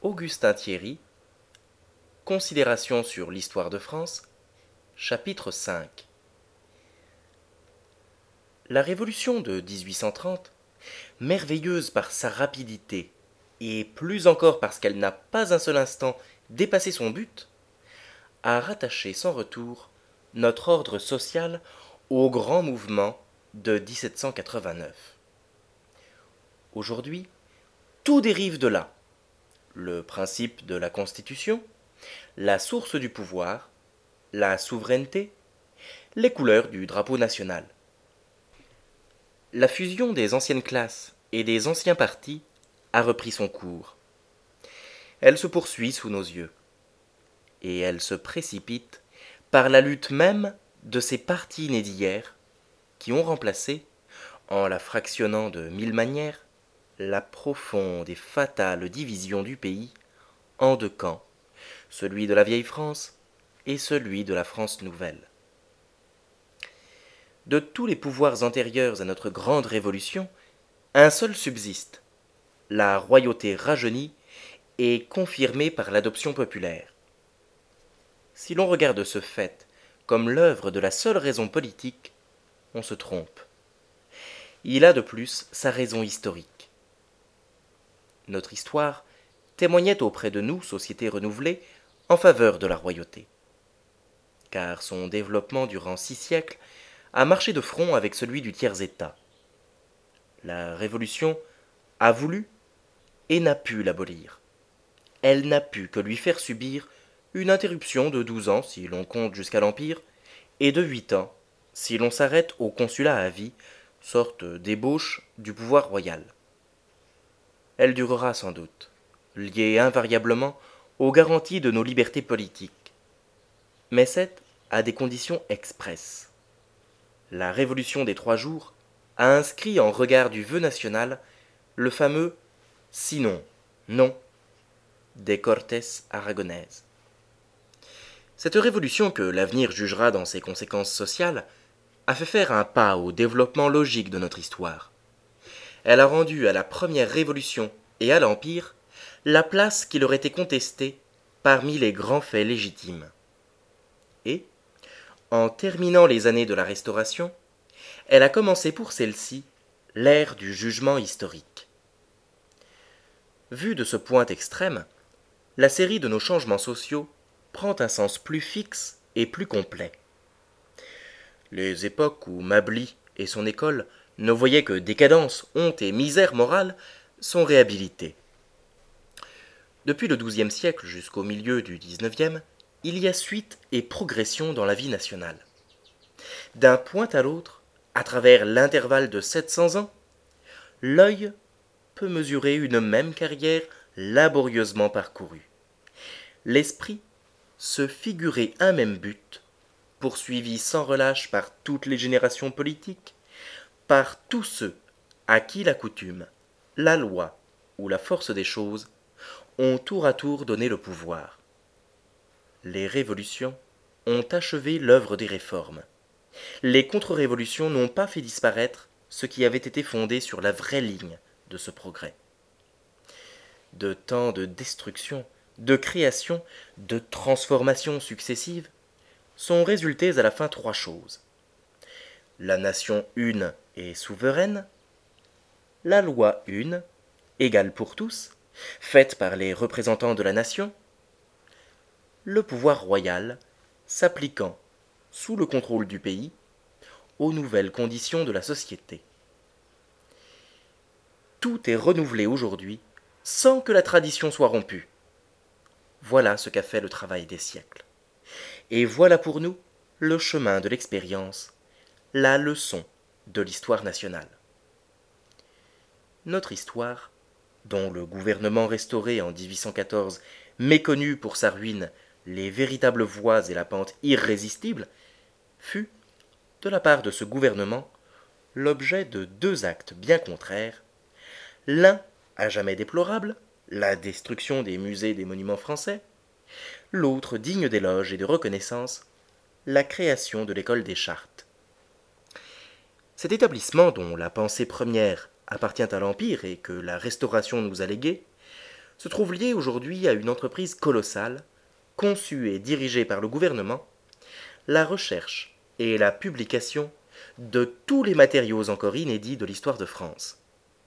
Augustin Thierry, Considérations sur l'histoire de France, chapitre 5. La Révolution de 1830, merveilleuse par sa rapidité, et plus encore parce qu'elle n'a pas un seul instant dépassé son but, a rattaché sans retour notre ordre social au grand mouvement de 1789. Aujourd'hui, tout dérive de là. Le principe de la Constitution, la source du pouvoir, la souveraineté, les couleurs du drapeau national. La fusion des anciennes classes et des anciens partis a repris son cours. Elle se poursuit sous nos yeux. Et elle se précipite par la lutte même de ces partis nés d'hier qui ont remplacé, en la fractionnant de mille manières, la profonde et fatale division du pays en deux camps, celui de la vieille France et celui de la France nouvelle. De tous les pouvoirs antérieurs à notre grande révolution, un seul subsiste, la royauté rajeunie et confirmée par l'adoption populaire. Si l'on regarde ce fait comme l'œuvre de la seule raison politique, on se trompe. Il a de plus sa raison historique. Notre histoire témoignait auprès de nous, société renouvelée, en faveur de la royauté. Car son développement durant 6 siècles a marché de front avec celui du tiers-État. La Révolution a voulu et n'a pu l'abolir. Elle n'a pu que lui faire subir une interruption de 12 ans si l'on compte jusqu'à l'Empire, et de 8 ans si l'on s'arrête au consulat à vie, sorte d'ébauche du pouvoir royal. Elle durera sans doute, liée invariablement aux garanties de nos libertés politiques. Mais c'est à des conditions expresses. La Révolution des 3 jours a inscrit en regard du vœu national le fameux « sinon, non » des Cortes aragonaises. Cette révolution que l'avenir jugera dans ses conséquences sociales a fait faire un pas au développement logique de notre histoire. Elle a rendu à la première révolution et à l'Empire la place qui leur était contestée parmi les grands faits légitimes. Et, en terminant les années de la Restauration, elle a commencé pour celle-ci l'ère du jugement historique. Vue de ce point extrême, la série de nos changements sociaux prend un sens plus fixe et plus complet. Les époques où Mably et son école ne voyaient que décadence, honte et misère morale sont réhabilitées. Depuis le XIIe siècle jusqu'au milieu du XIXe, il y a suite et progression dans la vie nationale. D'un point à l'autre, à travers l'intervalle de 700 ans, l'œil peut mesurer une même carrière laborieusement parcourue. L'esprit se figurer un même but, poursuivi sans relâche par toutes les générations politiques, par tous ceux à qui la coutume, la loi ou la force des choses ont tour à tour donné le pouvoir. Les révolutions ont achevé l'œuvre des réformes. Les contre-révolutions n'ont pas fait disparaître ce qui avait été fondé sur la vraie ligne de ce progrès. De tant de destruction, de création, de transformations successives, sont résultées à la fin 3 choses. La nation une et souveraine, la loi une, égale pour tous, faite par les représentants de la nation, le pouvoir royal s'appliquant, sous le contrôle du pays, aux nouvelles conditions de la société. Tout est renouvelé aujourd'hui sans que la tradition soit rompue. Voilà ce qu'a fait le travail des siècles. Et voilà pour nous le chemin de l'expérience, la leçon de l'histoire nationale. Notre histoire, dont le gouvernement restauré en 1814 méconnut pour sa ruine les véritables voies et la pente irrésistible, fut, de la part de ce gouvernement, l'objet de 2 actes bien contraires, l'un à jamais déplorable, la destruction des musées et des monuments français, l'autre digne d'éloge et de reconnaissance, la création de l'école des chartes. Cet établissement, dont la pensée première appartient à l'Empire et que la Restauration nous a légué, se trouve liée aujourd'hui à une entreprise colossale, conçue et dirigée par le gouvernement, la recherche et la publication de tous les matériaux encore inédits de l'histoire de France.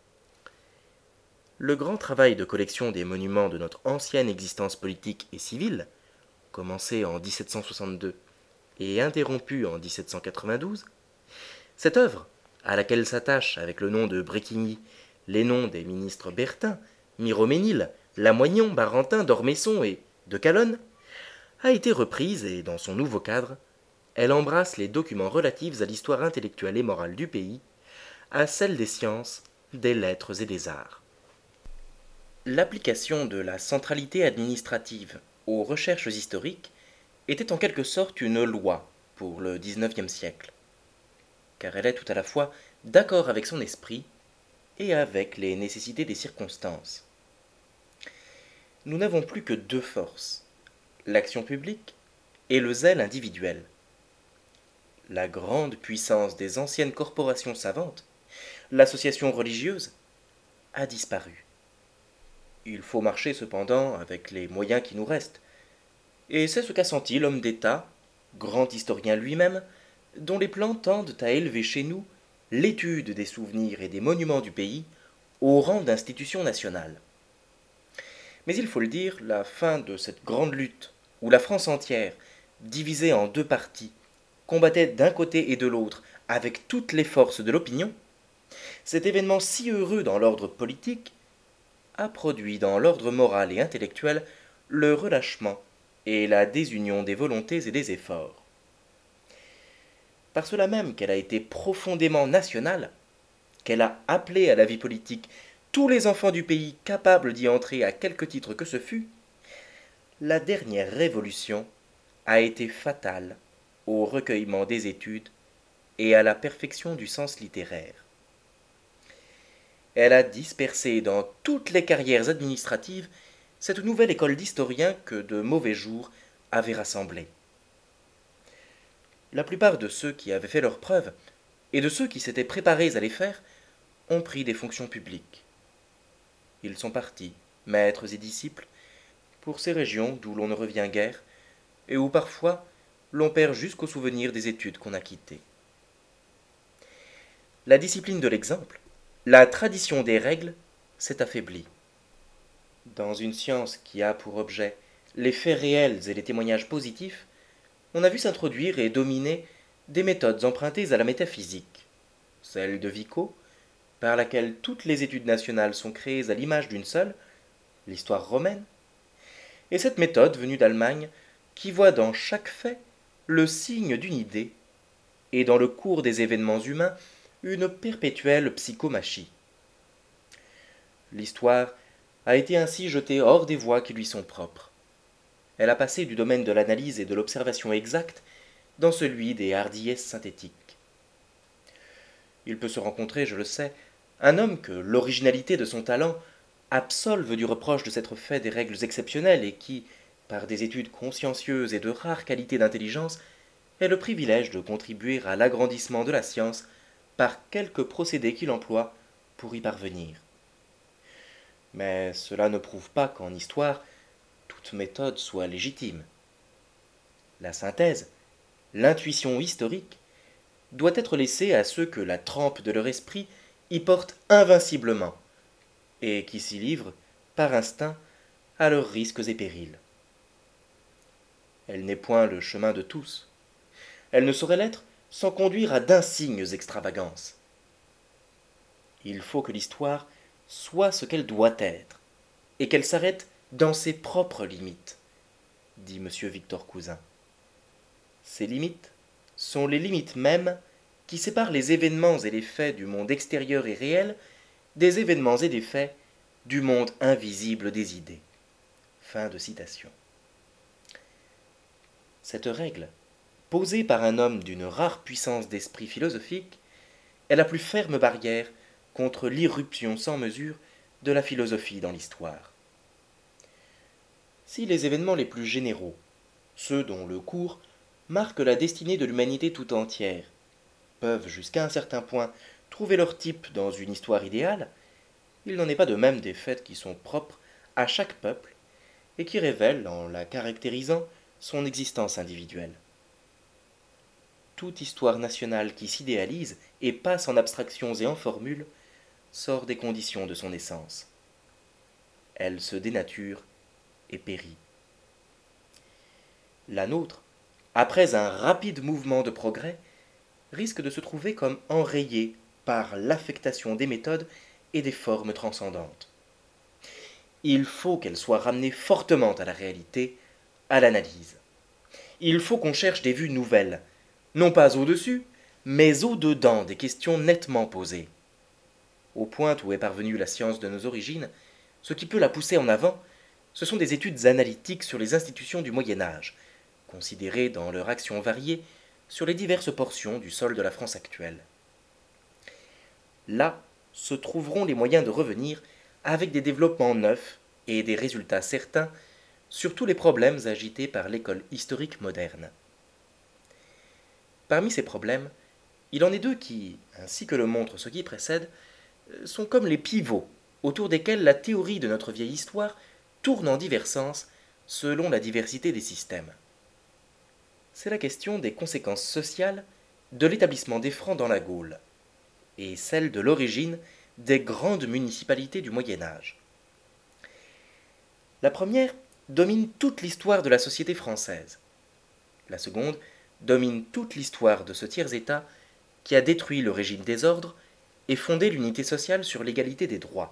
Le grand travail de collection des monuments de notre ancienne existence politique et civile, commencé en 1762 et interrompu en 1792, cette œuvre, à laquelle s'attachent avec le nom de Bréquigny les noms des ministres Bertin, Miroménil, Lamoignon, Barentin, d'Ormesson et de Calonne, a été reprise et, dans son nouveau cadre, elle embrasse les documents relatifs à l'histoire intellectuelle et morale du pays, à celle des sciences, des lettres et des arts. L'application de la centralité administrative aux recherches historiques était en quelque sorte une loi pour le XIXe siècle, car elle est tout à la fois d'accord avec son esprit et avec les nécessités des circonstances. Nous n'avons plus que deux forces, l'action publique et le zèle individuel. La grande puissance des anciennes corporations savantes, l'association religieuse, a disparu. Il faut marcher cependant avec les moyens qui nous restent, et c'est ce qu'a senti l'homme d'État, grand historien lui-même, dont les plans tendent à élever chez nous l'étude des souvenirs et des monuments du pays au rang d'institution nationale. Mais il faut le dire, la fin de cette grande lutte, où la France entière, divisée en deux parties, combattait d'un côté et de l'autre avec toutes les forces de l'opinion, cet événement si heureux dans l'ordre politique a produit dans l'ordre moral et intellectuel le relâchement et la désunion des volontés et des efforts. Par cela même qu'elle a été profondément nationale, qu'elle a appelé à la vie politique tous les enfants du pays capables d'y entrer à quelque titre que ce fût, la dernière révolution a été fatale au recueillement des études et à la perfection du sens littéraire. Elle a dispersé dans toutes les carrières administratives cette nouvelle école d'historiens que de mauvais jours avaient rassemblée. La plupart de ceux qui avaient fait leurs preuves, et de ceux qui s'étaient préparés à les faire, ont pris des fonctions publiques. Ils sont partis, maîtres et disciples, pour ces régions d'où l'on ne revient guère, et où parfois l'on perd jusqu'au souvenir des études qu'on a quittées. La discipline de l'exemple, la tradition des règles, s'est affaiblie. Dans une science qui a pour objet les faits réels et les témoignages positifs, on a vu s'introduire et dominer des méthodes empruntées à la métaphysique, celle de Vico, par laquelle toutes les études nationales sont créées à l'image d'une seule, l'histoire romaine, et cette méthode venue d'Allemagne qui voit dans chaque fait le signe d'une idée, et dans le cours des événements humains une perpétuelle psychomachie. L'histoire a été ainsi jetée hors des voies qui lui sont propres. Elle a passé du domaine de l'analyse et de l'observation exacte dans celui des hardiesses synthétiques. Il peut se rencontrer, je le sais, un homme que l'originalité de son talent absolve du reproche de s'être fait des règles exceptionnelles et qui, par des études consciencieuses et de rares qualités d'intelligence, ait le privilège de contribuer à l'agrandissement de la science par quelque procédé qu'il emploie pour y parvenir. Mais cela ne prouve pas qu'en histoire, toute méthode soit légitime. La synthèse, l'intuition historique, doit être laissée à ceux que la trempe de leur esprit y porte invinciblement, et qui s'y livrent, par instinct, à leurs risques et périls. Elle n'est point le chemin de tous. Elle ne saurait l'être sans conduire à d'insignes extravagances. Il faut que l'histoire soit ce qu'elle doit être, et qu'elle s'arrête dans ses propres limites, dit M. Victor Cousin. Ces limites sont les limites mêmes qui séparent les événements et les faits du monde extérieur et réel des événements et des faits du monde invisible des idées. Fin de citation. Cette règle, posée par un homme d'une rare puissance d'esprit philosophique, est la plus ferme barrière contre l'irruption sans mesure de la philosophie dans l'histoire. Si les événements les plus généraux, ceux dont le cours marque la destinée de l'humanité tout entière, peuvent jusqu'à un certain point trouver leur type dans une histoire idéale, il n'en est pas de même des faits qui sont propres à chaque peuple et qui révèle, en la caractérisant, son existence individuelle. Toute histoire nationale qui s'idéalise et passe en abstractions et en formules sort des conditions de son essence. Elle se dénature et périt. La nôtre, après un rapide mouvement de progrès, risque de se trouver comme enrayée par l'affectation des méthodes et des formes transcendantes. Il faut qu'elle soit ramenée fortement à la réalité, à l'analyse. Il faut qu'on cherche des vues nouvelles, non pas au-dessus, mais au-dedans des questions nettement posées. Au point où est parvenue la science de nos origines, ce qui peut la pousser en avant, ce sont des études analytiques sur les institutions du Moyen Âge, considérées dans leur action variée sur les diverses portions du sol de la France actuelle. Là se trouveront les moyens de revenir avec des développements neufs et des résultats certains sur tous les problèmes agités par l'école historique moderne. Parmi ces problèmes, il en est deux qui, ainsi que le montre ce qui précède, sont comme les pivots autour desquels la théorie de notre vieille histoire tourne en divers sens selon la diversité des systèmes. C'est la question des conséquences sociales de l'établissement des francs dans la Gaule et celle de l'origine des grandes municipalités du Moyen Âge. La première domine toute l'histoire de la société française. La seconde domine toute l'histoire de ce tiers-État qui a détruit le régime des ordres et fondé l'unité sociale sur l'égalité des droits.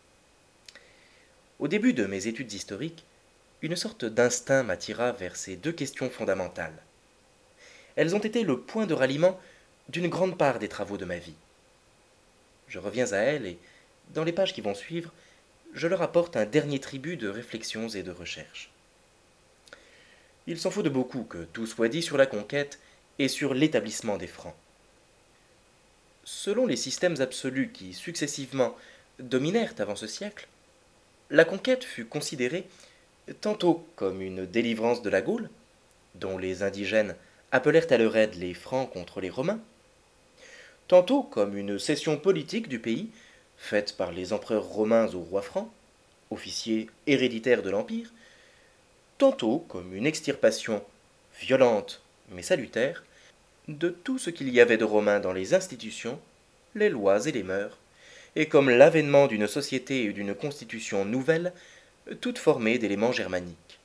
Au début de mes études historiques, une sorte d'instinct m'attira vers ces deux questions fondamentales. Elles ont été le point de ralliement d'une grande part des travaux de ma vie. Je reviens à elles et, dans les pages qui vont suivre, je leur apporte un dernier tribut de réflexions et de recherches. Il s'en faut de beaucoup que tout soit dit sur la conquête et sur l'établissement des Francs. Selon les systèmes absolus qui successivement dominèrent avant ce siècle, la conquête fut considérée tantôt comme une délivrance de la Gaule, dont les indigènes appelèrent à leur aide les Francs contre les Romains, tantôt comme une cession politique du pays, faite par les empereurs romains aux rois francs, officiers héréditaires de l'Empire, tantôt comme une extirpation violente mais salutaire de tout ce qu'il y avait de romain dans les institutions, les lois et les mœurs, et comme l'avènement d'une société et d'une constitution nouvelle, toutes formées d'éléments germaniques.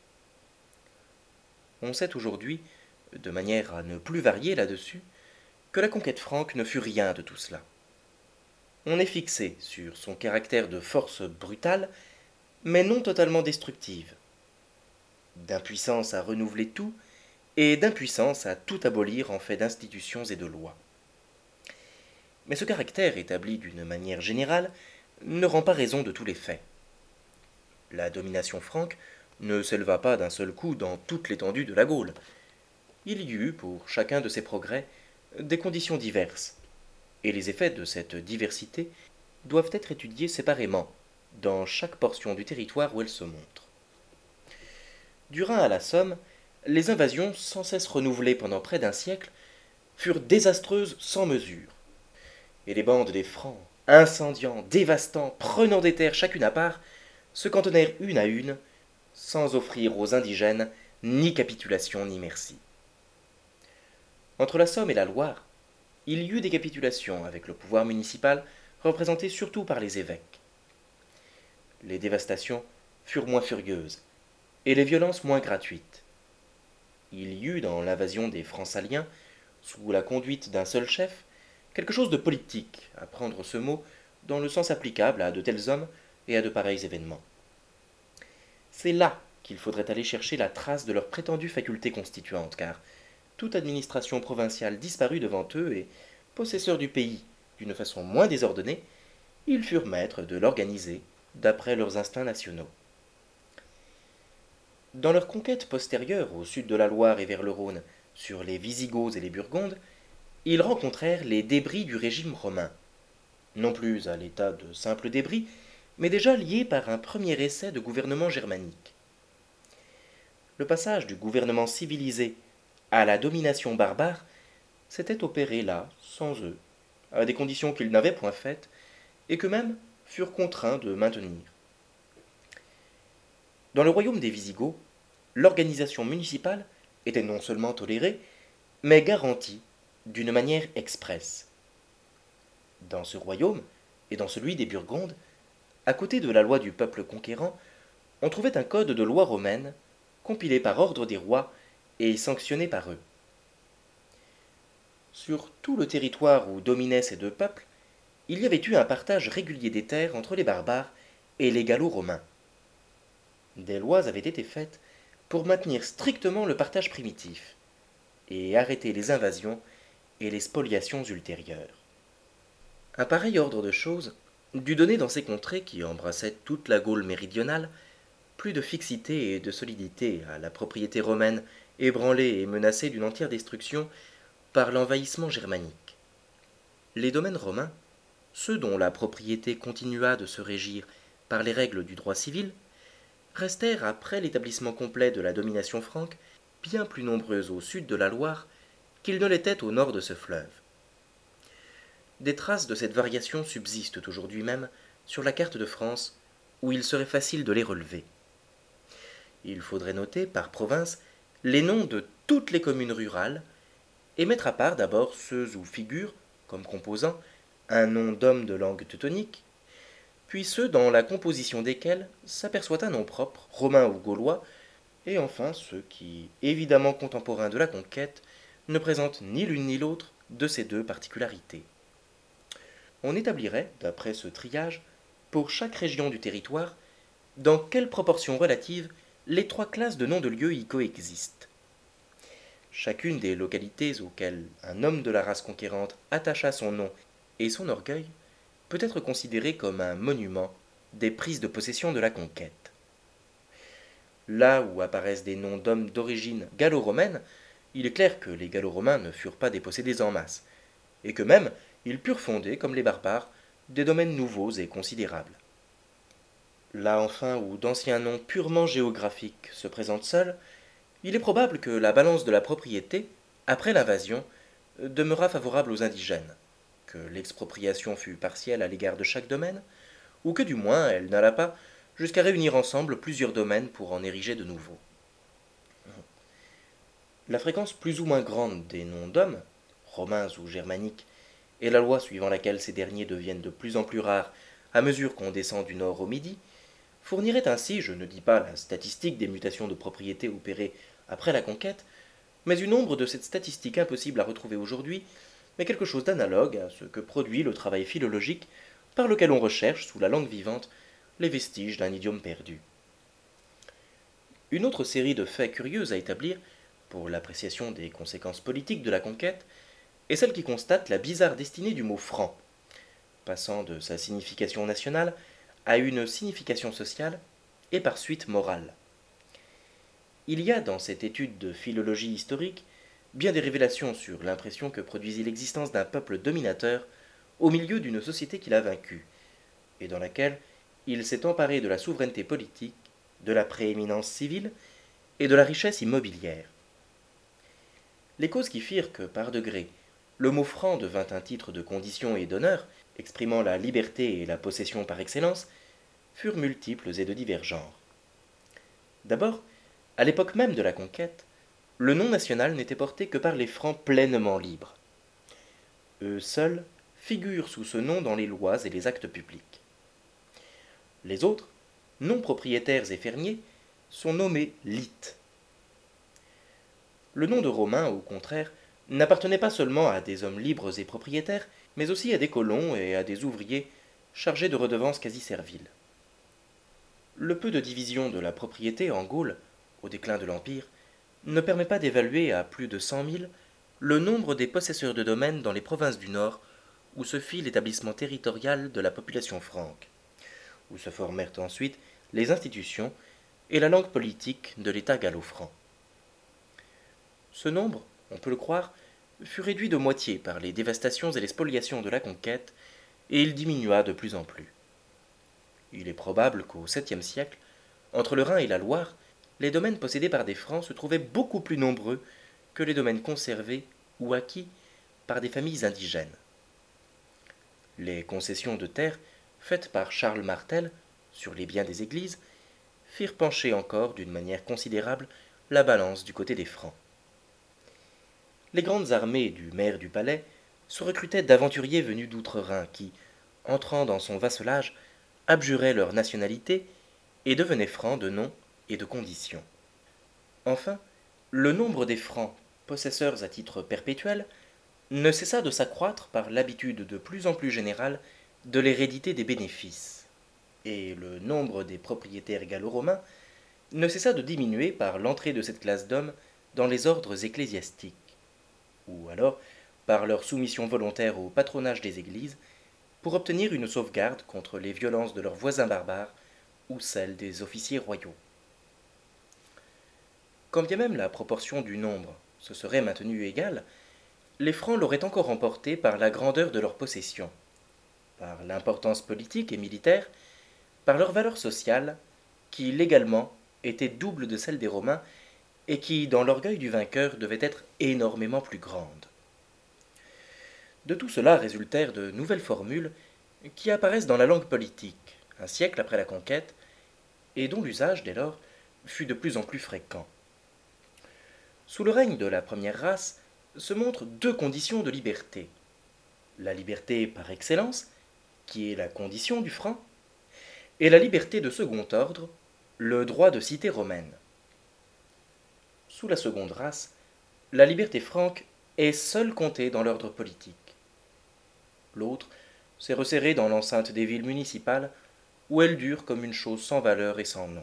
On sait aujourd'hui, de manière à ne plus varier là-dessus, que la conquête franque ne fut rien de tout cela. On est fixé sur son caractère de force brutale, mais non totalement destructive, d'impuissance à renouveler tout, et d'impuissance à tout abolir en fait d'institutions et de lois. Mais ce caractère, établi d'une manière générale, ne rend pas raison de tous les faits. La domination franque ne s'éleva pas d'un seul coup dans toute l'étendue de la Gaule. Il y eut, pour chacun de ces progrès, des conditions diverses, et les effets de cette diversité doivent être étudiés séparément, dans chaque portion du territoire où elle se montre. Du Rhin à la Somme, les invasions, sans cesse renouvelées pendant près d'un siècle, furent désastreuses sans mesure, et les bandes des Francs, incendiant, dévastant, prenant des terres chacune à part, se cantonnèrent une à une, sans offrir aux indigènes ni capitulation ni merci. Entre la Somme et la Loire, il y eut des capitulations avec le pouvoir municipal représenté surtout par les évêques. Les dévastations furent moins furieuses, et les violences moins gratuites. Il y eut dans l'invasion des Francs-Saliens, sous la conduite d'un seul chef, quelque chose de politique, à prendre ce mot dans le sens applicable à de tels hommes et à de pareils événements. C'est là qu'il faudrait aller chercher la trace de leur prétendue faculté constituante, car toute administration provinciale disparut devant eux et, possesseurs du pays d'une façon moins désordonnée, ils furent maîtres de l'organiser d'après leurs instincts nationaux. Dans leur conquête postérieure au sud de la Loire et vers le Rhône, sur les Visigoths et les Burgondes, ils rencontrèrent les débris du régime romain, non plus à l'état de simples débris, mais déjà liés par un premier essai de gouvernement germanique. Le passage du gouvernement civilisé à la domination barbare s'était opéré là, sans eux, à des conditions qu'ils n'avaient point faites, et qu'eux-mêmes furent contraints de maintenir. Dans le royaume des Visigoths, l'organisation municipale était non seulement tolérée, mais garantie d'une manière expresse. Dans ce royaume, et dans celui des Burgondes, à côté de la loi du peuple conquérant, on trouvait un code de loi romaine, compilé par ordre des rois et sanctionné par eux. Sur tout le territoire où dominaient ces deux peuples, il y avait eu un partage régulier des terres entre les barbares et les Gallo-romains. Des lois avaient été faites pour maintenir strictement le partage primitif et arrêter les invasions et les spoliations ultérieures. Un pareil ordre de choses dut donner dans ces contrées qui embrassaient toute la Gaule méridionale plus de fixité et de solidité à la propriété romaine ébranlée et menacée d'une entière destruction par l'envahissement germanique. Les domaines romains, ceux dont la propriété continua de se régir par les règles du droit civil, restèrent après l'établissement complet de la domination franque bien plus nombreux au sud de la Loire qu'ils ne l'étaient au nord de ce fleuve. Des traces de cette variation subsistent aujourd'hui même sur la carte de France, où il serait facile de les relever. Il faudrait noter, par province, les noms de toutes les communes rurales, et mettre à part d'abord ceux où figure, comme composant, un nom d'homme de langue teutonique, puis ceux dans la composition desquels s'aperçoit un nom propre, romain ou gaulois, et enfin ceux qui, évidemment contemporains de la conquête, ne présentent ni l'une ni l'autre de ces deux particularités. On établirait, d'après ce triage, pour chaque région du territoire, dans quelle proportion relative les trois classes de noms de lieux y coexistent. Chacune des localités auxquelles un homme de la race conquérante attacha son nom et son orgueil peut être considérée comme un monument des prises de possession de la conquête. Là où apparaissent des noms d'hommes d'origine gallo-romaine, il est clair que les Gallo-romains ne furent pas dépossédés en masse, et que même ils purent fonder, comme les barbares, des domaines nouveaux et considérables. Là enfin où d'anciens noms purement géographiques se présentent seuls, il est probable que la balance de la propriété, après l'invasion, demeura favorable aux indigènes, que l'expropriation fut partielle à l'égard de chaque domaine, ou que du moins elle n'alla pas jusqu'à réunir ensemble plusieurs domaines pour en ériger de nouveaux. La fréquence plus ou moins grande des noms d'hommes, romains ou germaniques, et la loi suivant laquelle ces derniers deviennent de plus en plus rares à mesure qu'on descend du nord au midi, fournirait ainsi, je ne dis pas la statistique des mutations de propriété opérées après la conquête, mais une ombre de cette statistique impossible à retrouver aujourd'hui, mais quelque chose d'analogue à ce que produit le travail philologique par lequel on recherche, sous la langue vivante, les vestiges d'un idiome perdu. Une autre série de faits curieux à établir, pour l'appréciation des conséquences politiques de la conquête, est celle qui constate la bizarre destinée du mot franc, passant de sa signification nationale à une signification sociale et par suite morale. Il y a dans cette étude de philologie historique bien des révélations sur l'impression que produisit l'existence d'un peuple dominateur au milieu d'une société qu'il a vaincue, et dans laquelle il s'est emparé de la souveraineté politique, de la prééminence civile et de la richesse immobilière. Les causes qui firent que, par degrés, le mot franc devint un titre de condition et d'honneur, exprimant la liberté et la possession par excellence, furent multiples et de divers genres. D'abord, à l'époque même de la conquête, le nom national n'était porté que par les francs pleinement libres. Eux seuls figurent sous ce nom dans les lois et les actes publics. Les autres, non propriétaires et fermiers, sont nommés lites. Le nom de Romain, au contraire, n'appartenait pas seulement à des hommes libres et propriétaires, mais aussi à des colons et à des ouvriers chargés de redevances quasi serviles. Le peu de division de la propriété en Gaule, au déclin de l'Empire, ne permet pas d'évaluer à plus de 100 000 le nombre des possesseurs de domaines dans les provinces du Nord, où se fit l'établissement territorial de la population franque, où se formèrent ensuite les institutions et la langue politique de l'État gallo-franc. Ce nombre, on peut le croire, fut réduit de moitié par les dévastations et les spoliations de la conquête, et il diminua de plus en plus. Il est probable qu'au 7e siècle, entre le Rhin et la Loire, les domaines possédés par des Francs se trouvaient beaucoup plus nombreux que les domaines conservés ou acquis par des familles indigènes. Les concessions de terre faites par Charles Martel sur les biens des églises firent pencher encore d'une manière considérable la balance du côté des Francs. Les grandes armées du maire du palais se recrutaient d'aventuriers venus d'outre-Rhin qui, entrant dans son vasselage, abjuraient leur nationalité et devenaient francs de nom et de condition. Enfin, le nombre des Francs, possesseurs à titre perpétuel, ne cessa de s'accroître par l'habitude de plus en plus générale de l'hérédité des bénéfices, et le nombre des propriétaires gallo-romains ne cessa de diminuer par l'entrée de cette classe d'hommes dans les ordres ecclésiastiques, ou alors par leur soumission volontaire au patronage des églises, pour obtenir une sauvegarde contre les violences de leurs voisins barbares ou celles des officiers royaux. Quand bien même la proportion du nombre se serait maintenue égale, les Francs l'auraient encore emporté par la grandeur de leurs possessions, par l'importance politique et militaire, par leur valeur sociale, qui légalement était double de celle des Romains et qui, dans l'orgueil du vainqueur, devait être énormément plus grande. De tout cela résultèrent de nouvelles formules qui apparaissent dans la langue politique, un siècle après la conquête, et dont l'usage, dès lors, fut de plus en plus fréquent. Sous le règne de la première race se montrent deux conditions de liberté. La liberté par excellence, qui est la condition du franc, et la liberté de second ordre, le droit de cité romaine. Sous la seconde race, la liberté franque est seule comptée dans l'ordre politique. L'autre s'est resserrée dans l'enceinte des villes municipales, où elle dure comme une chose sans valeur et sans nom.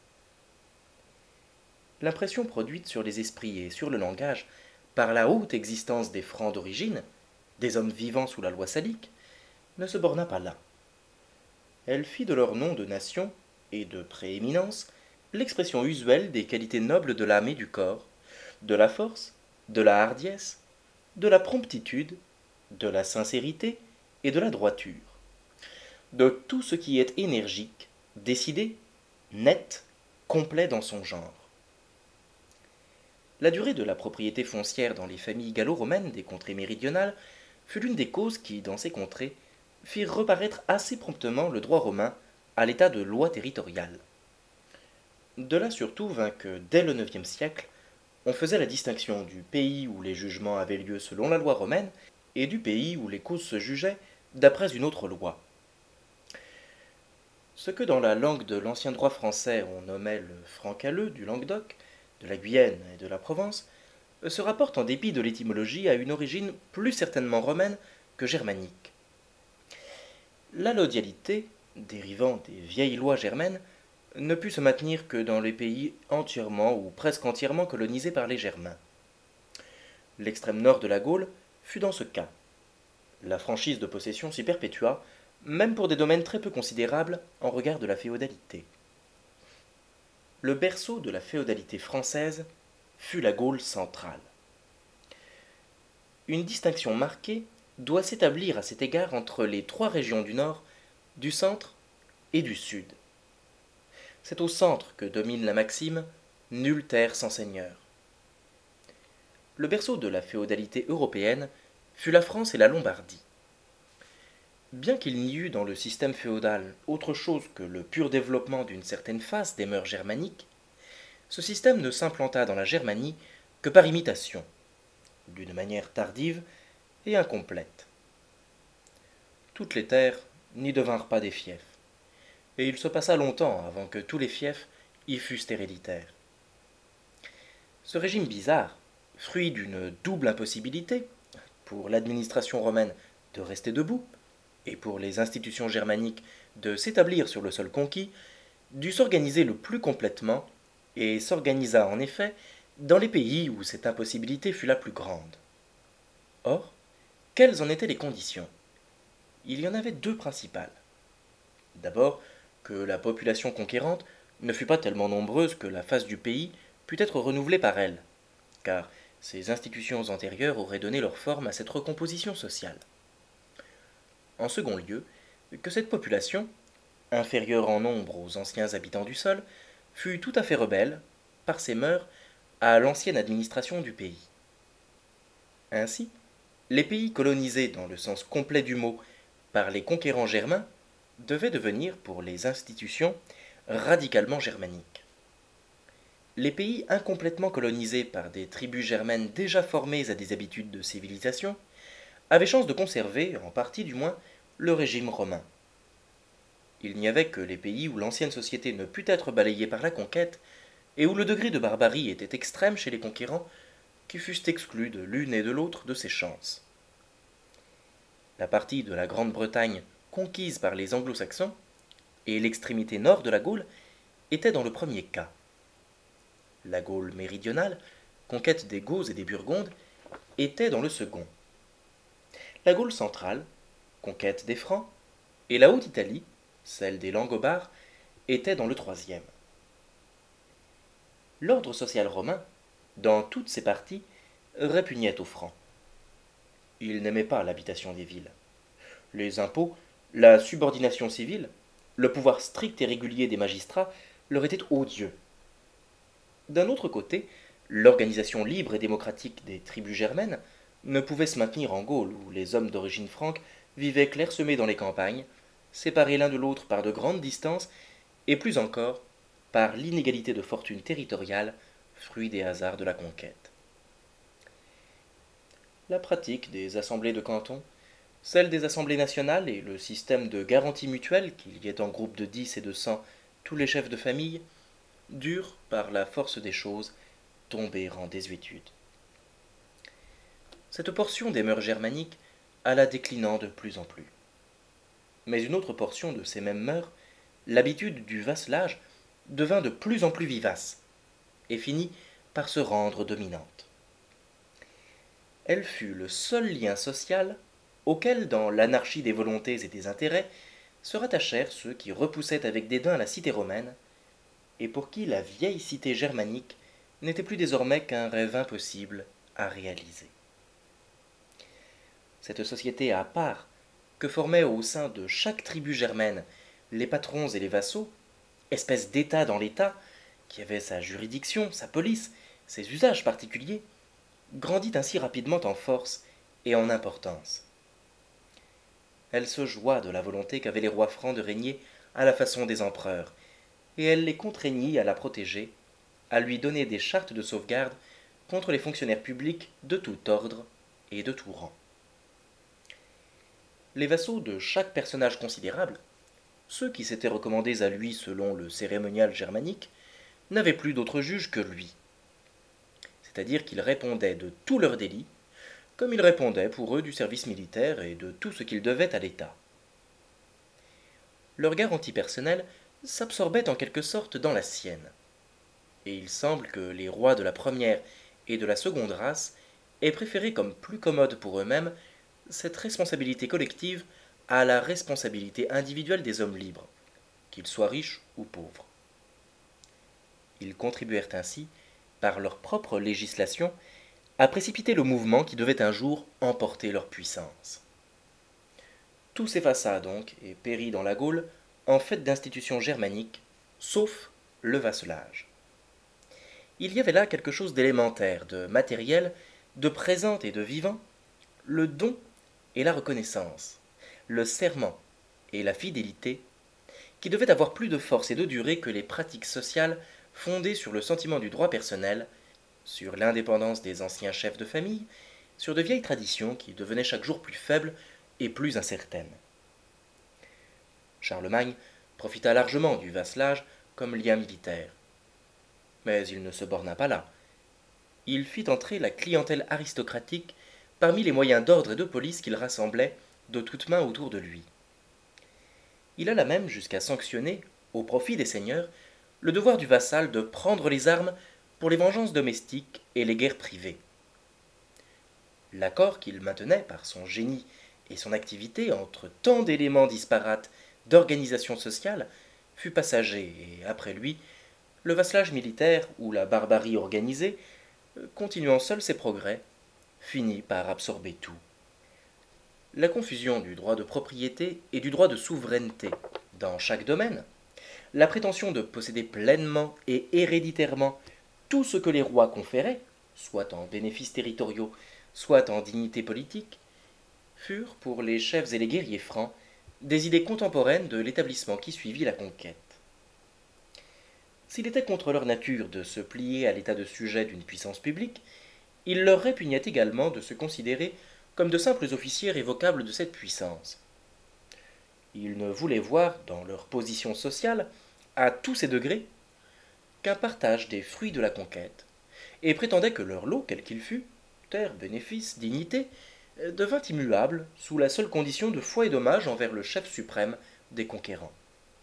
L'impression produite sur les esprits et sur le langage par la haute existence des Francs d'origine, des hommes vivant sous la loi salique, ne se borna pas là. Elle fit de leur nom de nation et de prééminence l'expression usuelle des qualités nobles de l'âme et du corps, de la force, de la hardiesse, de la promptitude, de la sincérité et de la droiture, de tout ce qui est énergique, décidé, net, complet dans son genre. La durée de la propriété foncière dans les familles gallo-romaines des contrées méridionales fut l'une des causes qui, dans ces contrées, firent reparaître assez promptement le droit romain à l'état de loi territoriale. De là surtout vint que, dès le IXe siècle, on faisait la distinction du pays où les jugements avaient lieu selon la loi romaine et du pays où les causes se jugeaient d'après une autre loi. Ce que dans la langue de l'ancien droit français on nommait le franc-caleux du Languedoc, de la Guyenne et de la Provence, se rapporte en dépit de l'étymologie à une origine plus certainement romaine que germanique. L'allodialité, dérivant des vieilles lois germaines, ne put se maintenir que dans les pays entièrement ou presque entièrement colonisés par les Germains. L'extrême nord de la Gaule fut dans ce cas. La franchise de possession s'y perpétua, même pour des domaines très peu considérables en regard de la féodalité. Le berceau de la féodalité française fut la Gaule centrale. Une distinction marquée doit s'établir à cet égard entre les trois régions du nord, du centre et du sud. C'est au centre que domine la maxime « nulle terre sans seigneur ». Le berceau de la féodalité européenne fut la France et la Lombardie. Bien qu'il n'y eût dans le système féodal autre chose que le pur développement d'une certaine phase des mœurs germaniques, ce système ne s'implanta dans la Germanie que par imitation, d'une manière tardive et incomplète. Toutes les terres n'y devinrent pas des fiefs, et il se passa longtemps avant que tous les fiefs y fussent héréditaires. Ce régime bizarre, fruit d'une double impossibilité, pour l'administration romaine de rester debout, et pour les institutions germaniques de s'établir sur le sol conquis, dut s'organiser le plus complètement, et s'organisa en effet dans les pays où cette impossibilité fut la plus grande. Or, quelles en étaient les conditions? Il y en avait deux principales. D'abord, que la population conquérante ne fut pas tellement nombreuse que la face du pays pût être renouvelée par elle, car ces institutions antérieures auraient donné leur forme à cette recomposition sociale. En second lieu, que cette population, inférieure en nombre aux anciens habitants du sol, fut tout à fait rebelle, par ses mœurs, à l'ancienne administration du pays. Ainsi, les pays colonisés dans le sens complet du mot par les conquérants germains devaient devenir, pour les institutions, radicalement germanique. Les pays incomplètement colonisés par des tribus germaines déjà formées à des habitudes de civilisation avaient chance de conserver, en partie du moins, le régime romain. Il n'y avait que les pays où l'ancienne société ne put être balayée par la conquête et où le degré de barbarie était extrême chez les conquérants qui fussent exclus de l'une et de l'autre de ces chances. La partie de la Grande-Bretagne conquise par les Anglo-Saxons et l'extrémité nord de la Gaule étaient dans le premier cas. La Gaule méridionale, conquête des Gauls et des Burgondes, était dans le second. La Gaule centrale, conquête des Francs, et la Haute-Italie, celle des Langobards, était dans le troisième. L'ordre social romain, dans toutes ses parties, répugnait aux Francs. Il n'aimait pas l'habitation des villes. Les impôts, la subordination civile, le pouvoir strict et régulier des magistrats leur étaient odieux. D'un autre côté, l'organisation libre et démocratique des tribus germaines ne pouvait se maintenir en Gaule, où les hommes d'origine franque vivaient clairsemés dans les campagnes, séparés l'un de l'autre par de grandes distances, et plus encore par l'inégalité de fortune territoriale, fruit des hasards de la conquête. La pratique des assemblées de canton, celle des assemblées nationales et le système de garantie mutuelle qui liait en groupe de 10 et de 100 tous les chefs de famille, durent, par la force des choses, tomber en désuétude. Cette portion des mœurs germaniques alla déclinant de plus en plus. Mais une autre portion de ces mêmes mœurs, l'habitude du vasselage, devint de plus en plus vivace, et finit par se rendre dominante. Elle fut le seul lien social auquel, dans l'anarchie des volontés et des intérêts, se rattachèrent ceux qui repoussaient avec dédain la cité romaine, et pour qui la vieille cité germanique n'était plus désormais qu'un rêve impossible à réaliser. Cette société à part, que formaient au sein de chaque tribu germaine les patrons et les vassaux, espèce d'État dans l'État, qui avait sa juridiction, sa police, ses usages particuliers, grandit ainsi rapidement en force et en importance. Elle se joua de la volonté qu'avaient les rois francs de régner à la façon des empereurs, et elle les contraignit à la protéger, à lui donner des chartes de sauvegarde contre les fonctionnaires publics de tout ordre et de tout rang. Les vassaux de chaque personnage considérable, ceux qui s'étaient recommandés à lui selon le cérémonial germanique, n'avaient plus d'autre juge que lui. C'est-à-dire qu'ils répondaient de tous leurs délits, comme ils répondaient pour eux du service militaire et de tout ce qu'ils devaient à l'État. Leur garantie personnelle s'absorbait en quelque sorte dans la sienne, et il semble que les rois de la première et de la seconde race aient préféré comme plus commode pour eux-mêmes cette responsabilité collective à la responsabilité individuelle des hommes libres, qu'ils soient riches ou pauvres. Ils contribuèrent ainsi, par leur propre législation, à précipiter le mouvement qui devait un jour emporter leur puissance. Tout s'effaça donc et périt dans la Gaule en fait d'institutions germaniques, sauf le vasselage. Il y avait là quelque chose d'élémentaire, de matériel, de présent et de vivant, le don et la reconnaissance, le serment et la fidélité, qui devaient avoir plus de force et de durée que les pratiques sociales fondées sur le sentiment du droit personnel, sur l'indépendance des anciens chefs de famille, sur de vieilles traditions qui devenaient chaque jour plus faibles et plus incertaines. Charlemagne profita largement du vasselage comme lien militaire. Mais il ne se borna pas là. Il fit entrer la clientèle aristocratique parmi les moyens d'ordre et de police qu'il rassemblait de toutes mains autour de lui. Il alla même jusqu'à sanctionner, au profit des seigneurs, le devoir du vassal de prendre les armes pour les vengeances domestiques et les guerres privées. L'accord qu'il maintenait par son génie et son activité entre tant d'éléments disparates d'organisation sociale fut passager et, après lui, le vasselage militaire ou la barbarie organisée, continuant seul ses progrès, finit par absorber tout. La confusion du droit de propriété et du droit de souveraineté dans chaque domaine, la prétention de posséder pleinement et héréditairement tout ce que les rois conféraient, soit en bénéfices territoriaux, soit en dignité politique, furent, pour les chefs et les guerriers francs, des idées contemporaines de l'établissement qui suivit la conquête. S'il était contre leur nature de se plier à l'état de sujet d'une puissance publique, il leur répugnait également de se considérer comme de simples officiers révocables de cette puissance. Ils ne voulaient voir, dans leur position sociale, à tous ces degrés, qu'un partage des fruits de la conquête, et prétendaient que leur lot, quel qu'il fût, terre, bénéfice, dignité, devint immuable sous la seule condition de foi et d'hommage envers le chef suprême des conquérants.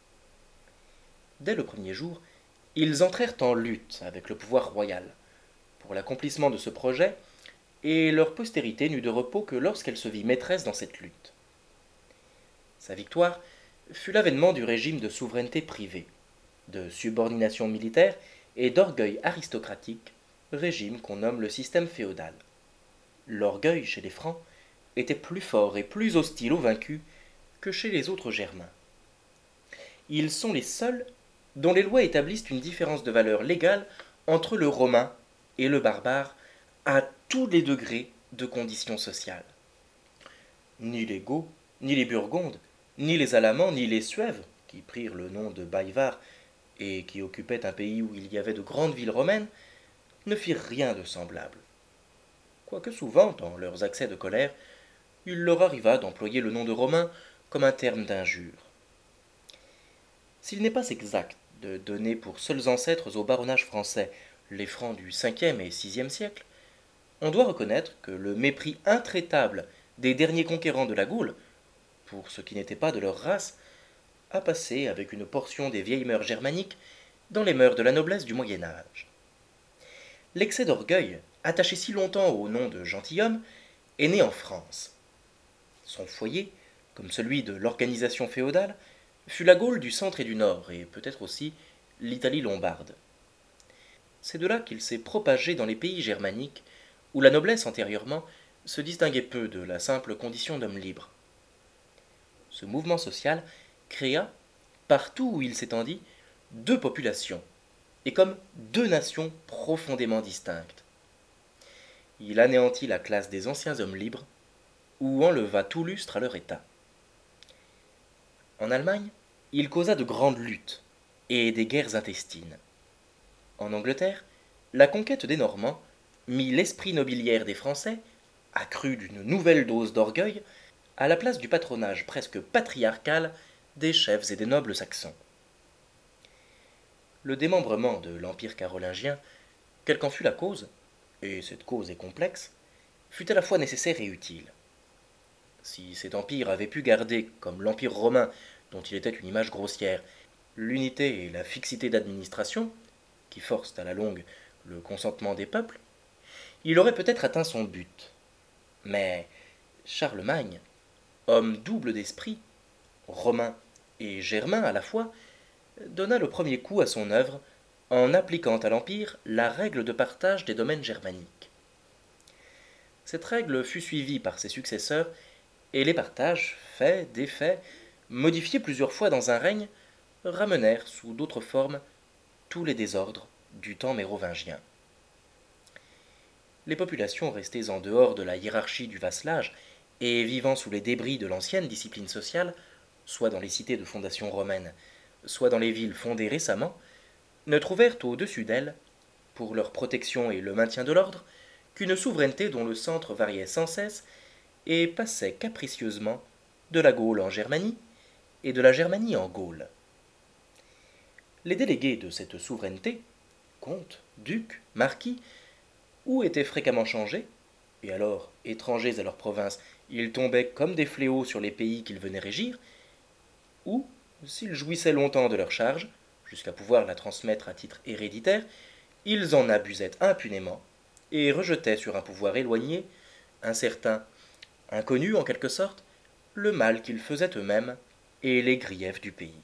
Dès le premier jour, ils entrèrent en lutte avec le pouvoir royal pour l'accomplissement de ce projet, et leur postérité n'eut de repos que lorsqu'elle se vit maîtresse dans cette lutte. Sa victoire fut l'avènement du régime de souveraineté privée, de subordination militaire et d'orgueil aristocratique, régime qu'on nomme le système féodal. L'orgueil chez les Francs était plus fort et plus hostile aux vaincus que chez les autres Germains. Ils sont les seuls dont les lois établissent une différence de valeur légale entre le Romain et le barbare à tous les degrés de conditions sociales. Ni les Goths, ni les Burgondes, ni les Alamans, ni les Suèves, qui prirent le nom de Baïvars et qui occupaient un pays où il y avait de grandes villes romaines, ne firent rien de semblable. Quoique souvent, dans leurs accès de colère, il leur arriva d'employer le nom de Romain comme un terme d'injure. S'il n'est pas exact de donner pour seuls ancêtres au baronnage français les Francs du 5e et 6e siècle, on doit reconnaître que le mépris intraitable des derniers conquérants de la Gaule, pour ce qui n'était pas de leur race, a passé avec une portion des vieilles mœurs germaniques dans les mœurs de la noblesse du Moyen Âge. L'excès d'orgueil, attaché si longtemps au nom de gentilhomme, est né en France. Son foyer, comme celui de l'organisation féodale, fut la Gaule du centre et du nord, et peut-être aussi l'Italie lombarde. C'est de là qu'il s'est propagé dans les pays germaniques, où la noblesse antérieurement se distinguait peu de la simple condition d'homme libre. Ce mouvement social créa, partout où il s'étendit, deux populations, et comme deux nations profondément distinctes. Il anéantit la classe des anciens hommes libres, ou enleva tout lustre à leur état. En Allemagne, il causa de grandes luttes et des guerres intestines. En Angleterre, la conquête des Normands mit l'esprit nobiliaire des Français, accru d'une nouvelle dose d'orgueil, à la place du patronage presque patriarcal des chefs et des nobles saxons. Le démembrement de l'Empire carolingien, quelle qu'en fût la cause, et cette cause est complexe, fut à la fois nécessaire et utile. Si cet empire avait pu garder, comme l'Empire romain, dont il était une image grossière, l'unité et la fixité d'administration, qui forcent à la longue le consentement des peuples, il aurait peut-être atteint son but. Mais Charlemagne, homme double d'esprit, romain et germain à la fois, donna le premier coup à son œuvre en appliquant à l'Empire la règle de partage des domaines germaniques. Cette règle fut suivie par ses successeurs, et les partages, faits, défaits, modifiés plusieurs fois dans un règne, ramenèrent sous d'autres formes tous les désordres du temps mérovingien. Les populations restées en dehors de la hiérarchie du vasselage et vivant sous les débris de l'ancienne discipline sociale, soit dans les cités de fondation romaine, soit dans les villes fondées récemment, ne trouvèrent au-dessus d'elles, pour leur protection et le maintien de l'ordre, qu'une souveraineté dont le centre variait sans cesse et passait capricieusement de la Gaule en Germanie et de la Germanie en Gaule. Les délégués de cette souveraineté, comtes, ducs, marquis, ou étaient fréquemment changés, et alors, étrangers à leur province, ils tombaient comme des fléaux sur les pays qu'ils venaient régir, ou, s'ils jouissaient longtemps de leur charge, jusqu'à pouvoir la transmettre à titre héréditaire, ils en abusaient impunément, et rejetaient sur un pouvoir éloigné, incertain, inconnu en quelque sorte, le mal qu'ils faisaient eux-mêmes et les griefs du pays.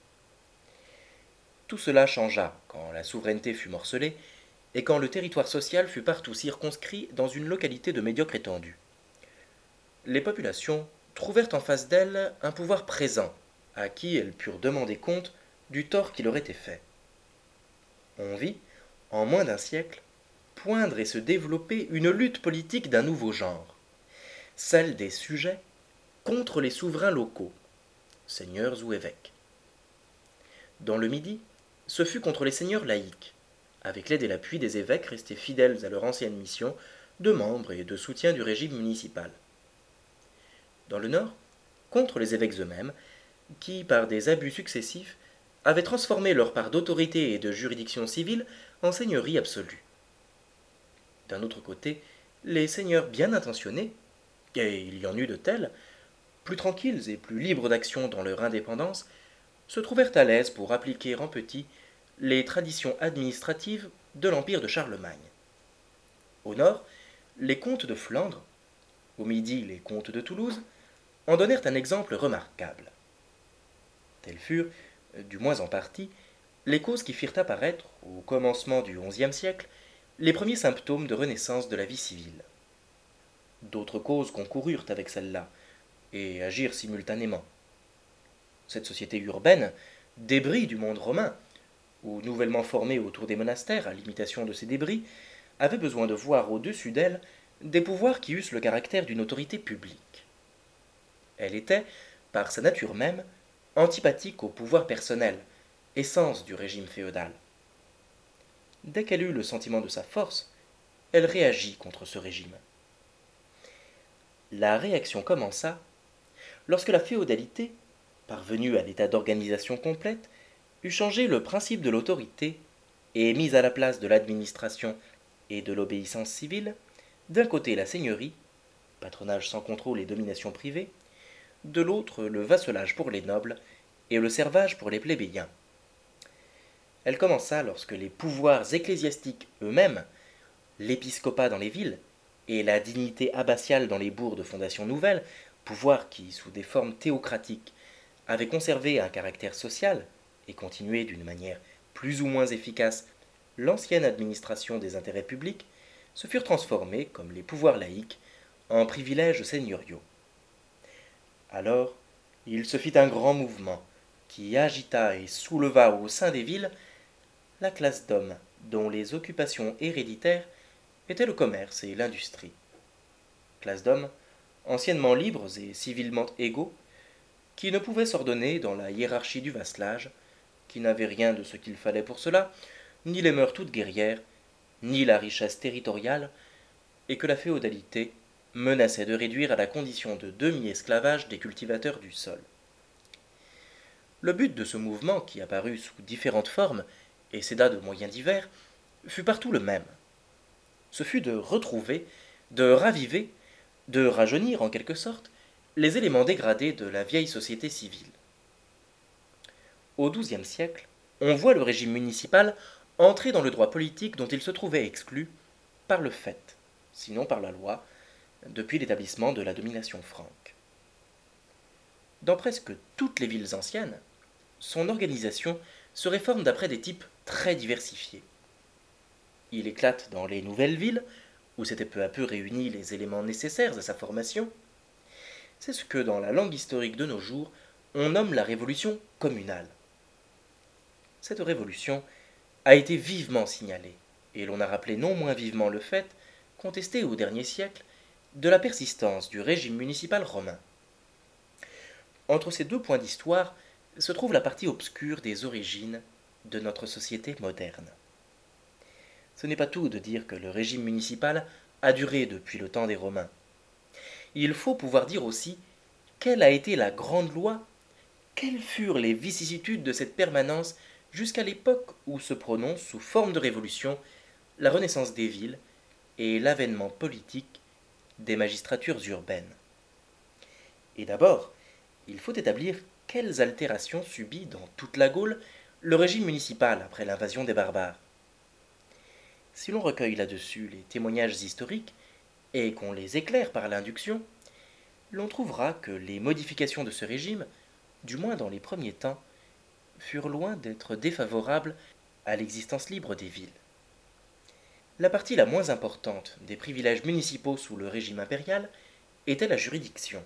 Tout cela changea quand la souveraineté fut morcelée et quand le territoire social fut partout circonscrit dans une localité de médiocre étendue. Les populations trouvèrent en face d'elles un pouvoir présent, à qui elles purent demander compte du tort qui leur était fait. On vit, en moins d'un siècle, poindre et se développer une lutte politique d'un nouveau genre, celle des sujets contre les souverains locaux, seigneurs ou évêques. Dans le Midi, ce fut contre les seigneurs laïcs, avec l'aide et l'appui des évêques restés fidèles à leur ancienne mission de membres et de soutien du régime municipal. Dans le nord, contre les évêques eux-mêmes, qui, par des abus successifs, avaient transformé leur part d'autorité et de juridiction civile en seigneurie absolue. D'un autre côté, les seigneurs bien intentionnés, et il y en eut de tels, plus tranquilles et plus libres d'action dans leur indépendance, se trouvèrent à l'aise pour appliquer en petit les traditions administratives de l'empire de Charlemagne. Au nord, les comtes de Flandre, au midi les comtes de Toulouse, en donnèrent un exemple remarquable. Telles furent, du moins en partie, les causes qui firent apparaître, au commencement du XIe siècle, les premiers symptômes de renaissance de la vie civile. D'autres causes concoururent avec celles-là, et agirent simultanément. Cette société urbaine, débris du monde romain, ou nouvellement formée autour des monastères à l'imitation de ces débris, avait besoin de voir au-dessus d'elle des pouvoirs qui eussent le caractère d'une autorité publique. Elle était, par sa nature même, antipathique au pouvoir personnel, essence du régime féodal. Dès qu'elle eut le sentiment de sa force, elle réagit contre ce régime. La réaction commença lorsque la féodalité, parvenue à l'état d'organisation complète, eut changé le principe de l'autorité et mis à la place de l'administration et de l'obéissance civile, d'un côté la seigneurie, patronage sans contrôle et domination privée, de l'autre le vassalage pour les nobles et le servage pour les plébéiens. Elle commença lorsque les pouvoirs ecclésiastiques eux-mêmes, l'épiscopat dans les villes et la dignité abbatiale dans les bourgs de fondation nouvelle, pouvoirs qui, sous des formes théocratiques, avaient conservé un caractère social et continué d'une manière plus ou moins efficace l'ancienne administration des intérêts publics, se furent transformés, comme les pouvoirs laïques, en privilèges seigneuriaux. Alors, il se fit un grand mouvement qui agita et souleva au sein des villes la classe d'hommes dont les occupations héréditaires étaient le commerce et l'industrie. Classe d'hommes anciennement libres et civilement égaux, qui ne pouvaient s'ordonner dans la hiérarchie du vasselage, qui n'avaient rien de ce qu'il fallait pour cela, ni les mœurs toutes guerrières, ni la richesse territoriale, et que la féodalité menaçait de réduire à la condition de demi-esclavage des cultivateurs du sol. Le but de ce mouvement, qui apparut sous différentes formes et s'aida de moyens divers, fut partout le même. Ce fut de retrouver, de raviver, de rajeunir en quelque sorte, les éléments dégradés de la vieille société civile. Au XIIe siècle, on voit le régime municipal entrer dans le droit politique dont il se trouvait exclu par le fait, sinon par la loi, depuis l'établissement de la domination franque. Dans presque toutes les villes anciennes, son organisation se réforme d'après des types très diversifiés. Il éclate dans les nouvelles villes, où s'étaient peu à peu réunis les éléments nécessaires à sa formation. C'est ce que, dans la langue historique de nos jours, on nomme la révolution communale. Cette révolution a été vivement signalée, et l'on a rappelé non moins vivement le fait, contesté au dernier siècle, de la persistance du régime municipal romain. Entre ces deux points d'histoire se trouve la partie obscure des origines de notre société moderne. Ce n'est pas tout de dire que le régime municipal a duré depuis le temps des Romains. Il faut pouvoir dire aussi quelle a été la grande loi, quelles furent les vicissitudes de cette permanence jusqu'à l'époque où se prononce sous forme de révolution la renaissance des villes et l'avènement politique des magistratures urbaines. Et d'abord, il faut établir quelles altérations subit dans toute la Gaule le régime municipal après l'invasion des barbares. Si l'on recueille là-dessus les témoignages historiques et qu'on les éclaire par l'induction, l'on trouvera que les modifications de ce régime, du moins dans les premiers temps, furent loin d'être défavorables à l'existence libre des villes. La partie la moins importante des privilèges municipaux sous le régime impérial était la juridiction.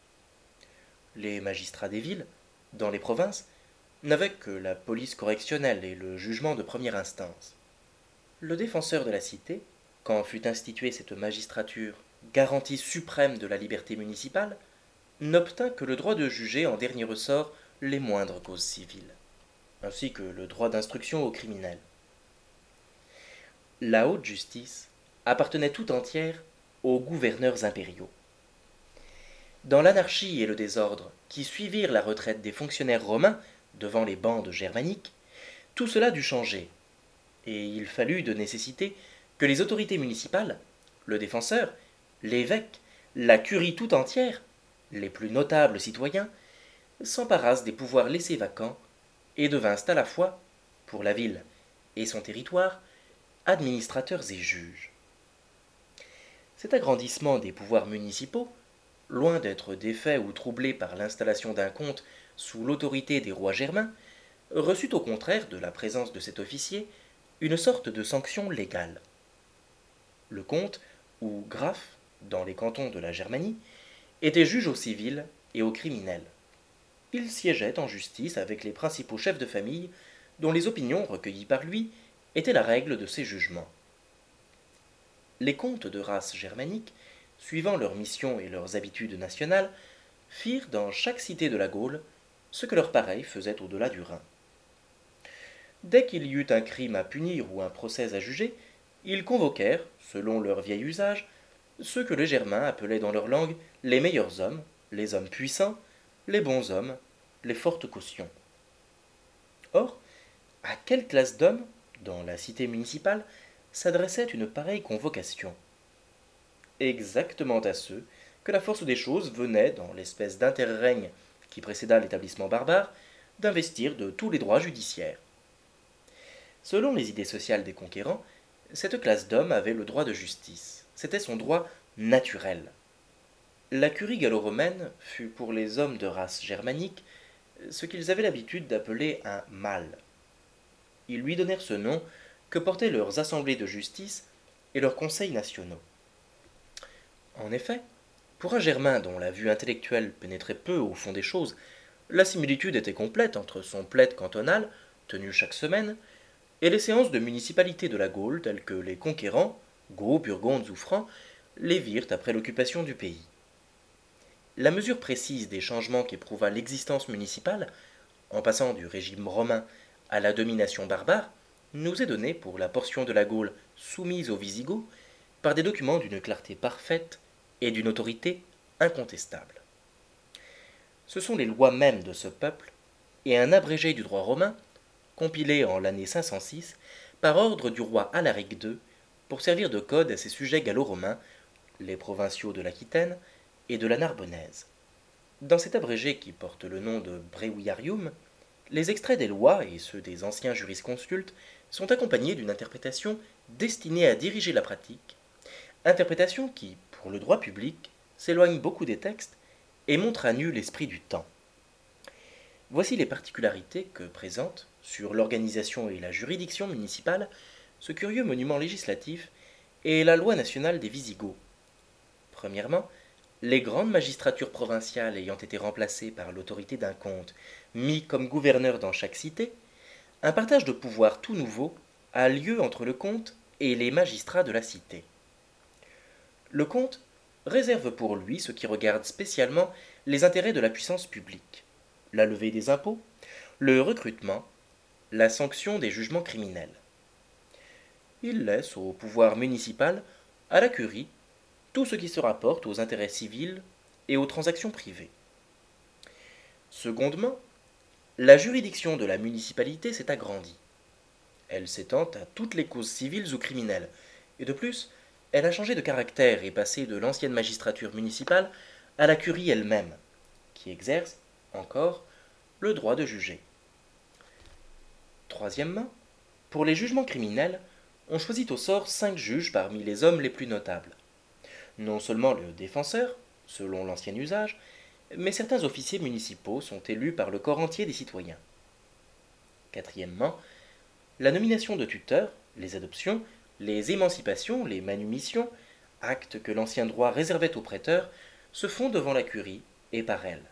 Les magistrats des villes, dans les provinces, n'avaient que la police correctionnelle et le jugement de première instance. Le défenseur de la cité, quand fut instituée cette magistrature, garantie suprême de la liberté municipale, n'obtint que le droit de juger en dernier ressort les moindres causes civiles. ainsi que le droit d'instruction aux criminels. La haute justice appartenait tout entière aux gouverneurs impériaux. Dans l'anarchie et le désordre qui suivirent la retraite des fonctionnaires romains devant les bandes germaniques, tout cela dut changer, et il fallut de nécessité que les autorités municipales, le défenseur, l'évêque, la curie tout entière, les plus notables citoyens, s'emparassent des pouvoirs laissés vacants et devinssent à la fois, pour la ville et son territoire, administrateurs et juges. Cet agrandissement des pouvoirs municipaux, loin d'être défait ou troublé par l'installation d'un comte sous l'autorité des rois germains, reçut au contraire de la présence de cet officier une sorte de sanction légale. Le comte, ou graphe, dans les cantons de la Germanie, était juge au civil et au criminel. Il siégeait en justice avec les principaux chefs de famille, dont les opinions recueillies par lui étaient la règle de ses jugements. Les comtes de race germanique, suivant leurs missions et leurs habitudes nationales, firent dans chaque cité de la Gaule ce que leurs pareils faisaient au-delà du Rhin. Dès qu'il y eut un crime à punir ou un procès à juger, ils convoquèrent, selon leur vieil usage, ceux que les Germains appelaient dans leur langue les meilleurs hommes, les hommes puissants, les bons hommes, les fortes cautions. Or, à quelle classe d'hommes, dans la cité municipale, s'adressait une pareille convocation? Exactement à ceux que la force des choses venait, dans l'espèce d'interrègne qui précéda l'établissement barbare, d'investir de tous les droits judiciaires. Selon les idées sociales des conquérants, cette classe d'hommes avait le droit de justice. C'était son droit naturel. La curie gallo-romaine fut pour les hommes de race germanique ce qu'ils avaient l'habitude d'appeler un mal. Ils lui donnèrent ce nom que portaient leurs assemblées de justice et leurs conseils nationaux. En effet, pour un Germain dont la vue intellectuelle pénétrait peu au fond des choses, la similitude était complète entre son plaid cantonal, tenu chaque semaine, et les séances de municipalité de la Gaule telles que les conquérants, Goths, Burgondes ou Francs, les virent après l'occupation du pays. La mesure précise des changements qu'éprouva l'existence municipale, en passant du régime romain à la domination barbare, nous est donnée pour la portion de la Gaule soumise aux Visigoths par des documents d'une clarté parfaite et d'une autorité incontestable. Ce sont les lois mêmes de ce peuple et un abrégé du droit romain, compilé en l'année 506 par ordre du roi Alaric II pour servir de code à ses sujets gallo-romains, les provinciaux de l'Aquitaine et de la Narbonnaise. Dans cet abrégé qui porte le nom de Breviarium, les extraits des lois et ceux des anciens jurisconsultes sont accompagnés d'une interprétation destinée à diriger la pratique, interprétation qui, pour le droit public, s'éloigne beaucoup des textes et montre à nu l'esprit du temps. Voici les particularités que présente, sur l'organisation et la juridiction municipale, ce curieux monument législatif et la loi nationale des Visigoths. Premièrement, les grandes magistratures provinciales ayant été remplacées par l'autorité d'un comte, mis comme gouverneur dans chaque cité, un partage de pouvoir tout nouveau a lieu entre le comte et les magistrats de la cité. Le comte réserve pour lui ce qui regarde spécialement les intérêts de la puissance publique, la levée des impôts, le recrutement, la sanction des jugements criminels. Il laisse au pouvoir municipal, à la curie, tout ce qui se rapporte aux intérêts civils et aux transactions privées. Secondement, la juridiction de la municipalité s'est agrandie. Elle s'étend à toutes les causes civiles ou criminelles, et de plus, elle a changé de caractère et passé de l'ancienne magistrature municipale à la curie elle-même, qui exerce, encore, le droit de juger. Troisièmement, pour les jugements criminels, on choisit au sort 5 juges parmi les hommes les plus notables. Non seulement le défenseur, selon l'ancien usage, mais certains officiers municipaux sont élus par le corps entier des citoyens. Quatrièmement, la nomination de tuteurs, les adoptions, les émancipations, les manumissions, actes que l'ancien droit réservait aux prêteurs, se font devant la curie et par elle.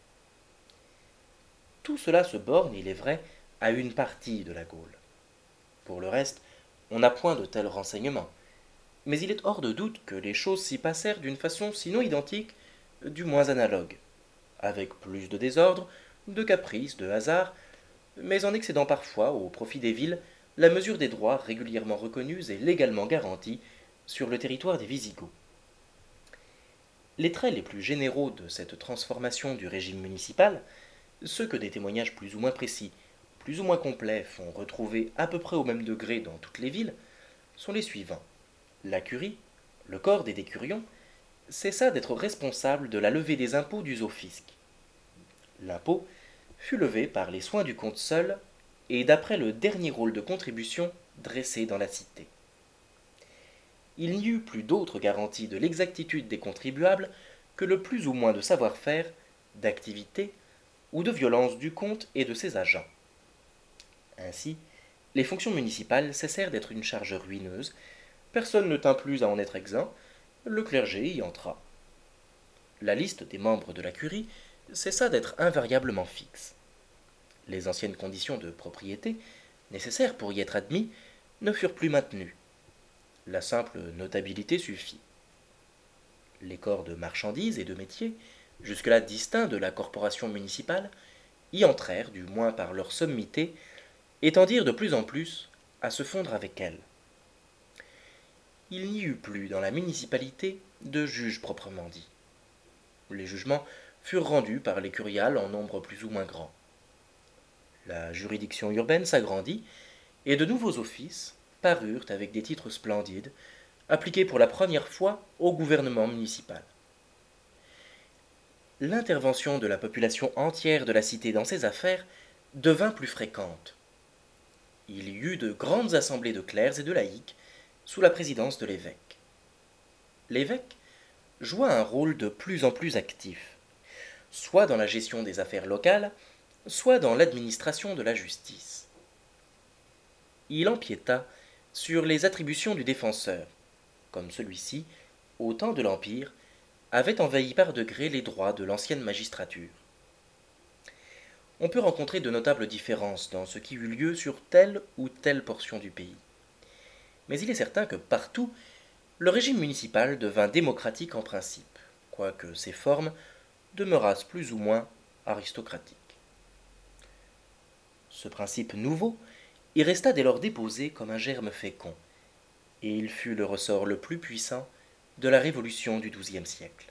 Tout cela se borne, il est vrai, à une partie de la Gaule. Pour le reste, on n'a point de tels renseignements, mais il est hors de doute que les choses s'y passèrent d'une façon sinon identique, du moins analogue, avec plus de désordre, de caprice, de hasard, mais en excédant parfois, au profit des villes, la mesure des droits régulièrement reconnus et légalement garantis sur le territoire des Visigoths. Les traits les plus généraux de cette transformation du régime municipal, ceux que des témoignages plus ou moins précis, plus ou moins complets font retrouver à peu près au même degré dans toutes les villes, sont les suivants. La curie, le corps des décurions, cessa d'être responsable de la levée des impôts dus au fisc. L'impôt fut levé par les soins du comte seul et d'après le dernier rôle de contribution dressé dans la cité. Il n'y eut plus d'autre garantie de l'exactitude des contribuables que le plus ou moins de savoir-faire, d'activité ou de violence du comte et de ses agents. Ainsi, les fonctions municipales cessèrent d'être une charge ruineuse, personne ne tint plus à en être exempt, le clergé y entra. La liste des membres de la curie cessa d'être invariablement fixe. Les anciennes conditions de propriété, nécessaires pour y être admis, ne furent plus maintenues. La simple notabilité suffit. Les corps de marchandises et de métiers, jusque-là distincts de la corporation municipale, y entrèrent, du moins par leur sommité, et tendirent de plus en plus à se fondre avec elle. Il n'y eut plus dans la municipalité de juges proprement dit. Les jugements furent rendus par les curiales en nombre plus ou moins grand. La juridiction urbaine s'agrandit, et de nouveaux offices parurent avec des titres splendides, appliqués pour la première fois au gouvernement municipal. L'intervention de la population entière de la cité dans ces affaires devint plus fréquente. Il y eut de grandes assemblées de clercs et de laïcs sous la présidence de l'évêque. L'évêque joua un rôle de plus en plus actif, soit dans la gestion des affaires locales, soit dans l'administration de la justice. Il empiéta sur les attributions du défenseur, comme celui-ci, au temps de l'Empire, avait envahi par degrés les droits de l'ancienne magistrature. On peut rencontrer de notables différences dans ce qui eut lieu sur telle ou telle portion du pays. Mais il est certain que partout, le régime municipal devint démocratique en principe, quoique ses formes demeurassent plus ou moins aristocratiques. Ce principe nouveau y resta dès lors déposé comme un germe fécond, et il fut le ressort le plus puissant de la Révolution du XIIe siècle.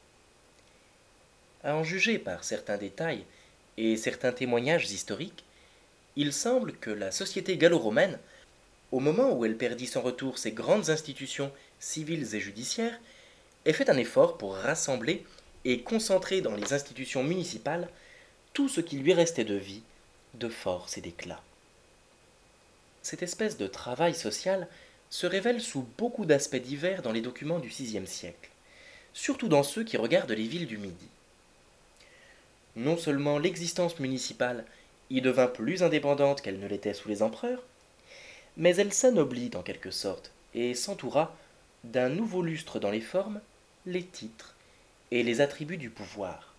À en juger par certains détails et certains témoignages historiques, il semble que la société gallo-romaine, au moment où elle perdit sans retour ses grandes institutions civiles et judiciaires, ait fait un effort pour rassembler et concentrer dans les institutions municipales tout ce qui lui restait de vie, de force et d'éclat. Cette espèce de travail social se révèle sous beaucoup d'aspects divers dans les documents du VIe siècle, surtout dans ceux qui regardent les villes du Midi. Non seulement l'existence municipale y devint plus indépendante qu'elle ne l'était sous les empereurs, mais elle s'anoblit en quelque sorte et s'entoura d'un nouveau lustre dans les formes, les titres et les attributs du pouvoir.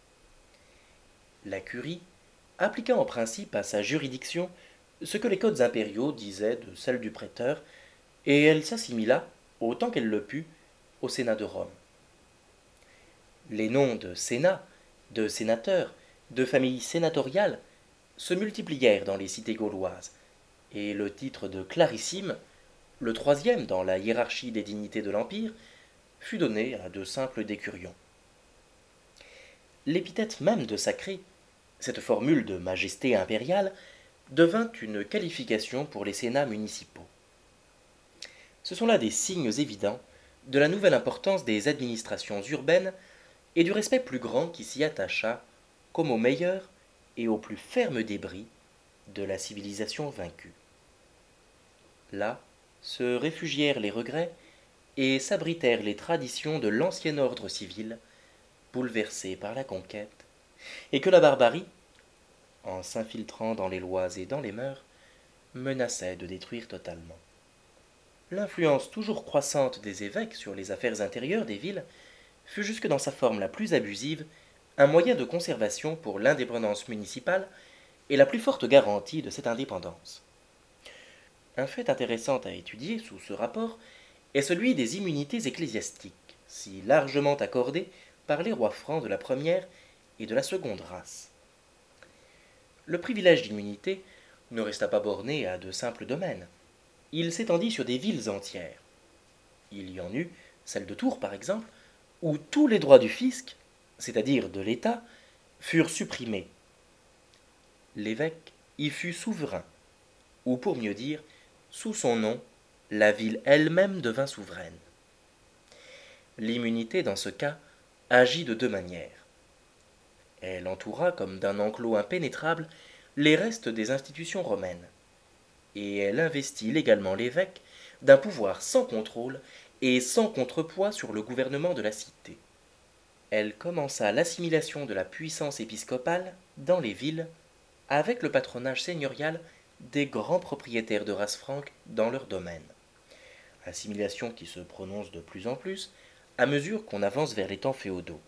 La curie appliqua en principe à sa juridiction ce que les codes impériaux disaient de celle du préteur, et elle s'assimila, autant qu'elle le put, au Sénat de Rome. Les noms de sénat, de sénateurs, de familles sénatoriales se multiplièrent dans les cités gauloises, et le titre de clarissime, le troisième dans la hiérarchie des dignités de l'Empire, fut donné à de simples décurions. L'épithète même de sacré, cette formule de majesté impériale, devint une qualification pour les sénats municipaux. Ce sont là des signes évidents de la nouvelle importance des administrations urbaines et du respect plus grand qui s'y attacha, comme au meilleur et au plus ferme débris de la civilisation vaincue. Là se réfugièrent les regrets et s'abritèrent les traditions de l'ancien ordre civil, bouleversé par la conquête, et que la barbarie, en s'infiltrant dans les lois et dans les mœurs, menaçait de détruire totalement. L'influence toujours croissante des évêques sur les affaires intérieures des villes fut jusque dans sa forme la plus abusive un moyen de conservation pour l'indépendance municipale et la plus forte garantie de cette indépendance. Un fait intéressant à étudier sous ce rapport est celui des immunités ecclésiastiques, si largement accordées par les rois francs de la première et de la seconde race. Le privilège d'immunité ne resta pas borné à de simples domaines. Il s'étendit sur des villes entières. Il y en eut, celle de Tours par exemple, où tous les droits du fisc, c'est-à-dire de l'État, furent supprimés. L'évêque y fut souverain, ou pour mieux dire, sous son nom, la ville elle-même devint souveraine. L'immunité, dans ce cas, agit de deux manières. Elle entoura, comme d'un enclos impénétrable, les restes des institutions romaines, et elle investit légalement l'évêque d'un pouvoir sans contrôle et sans contrepoids sur le gouvernement de la cité. Elle commença l'assimilation de la puissance épiscopale dans les villes avec le patronage seigneurial des grands propriétaires de race franque dans leur domaine. Assimilation qui se prononce de plus en plus à mesure qu'on avance vers les temps féodaux.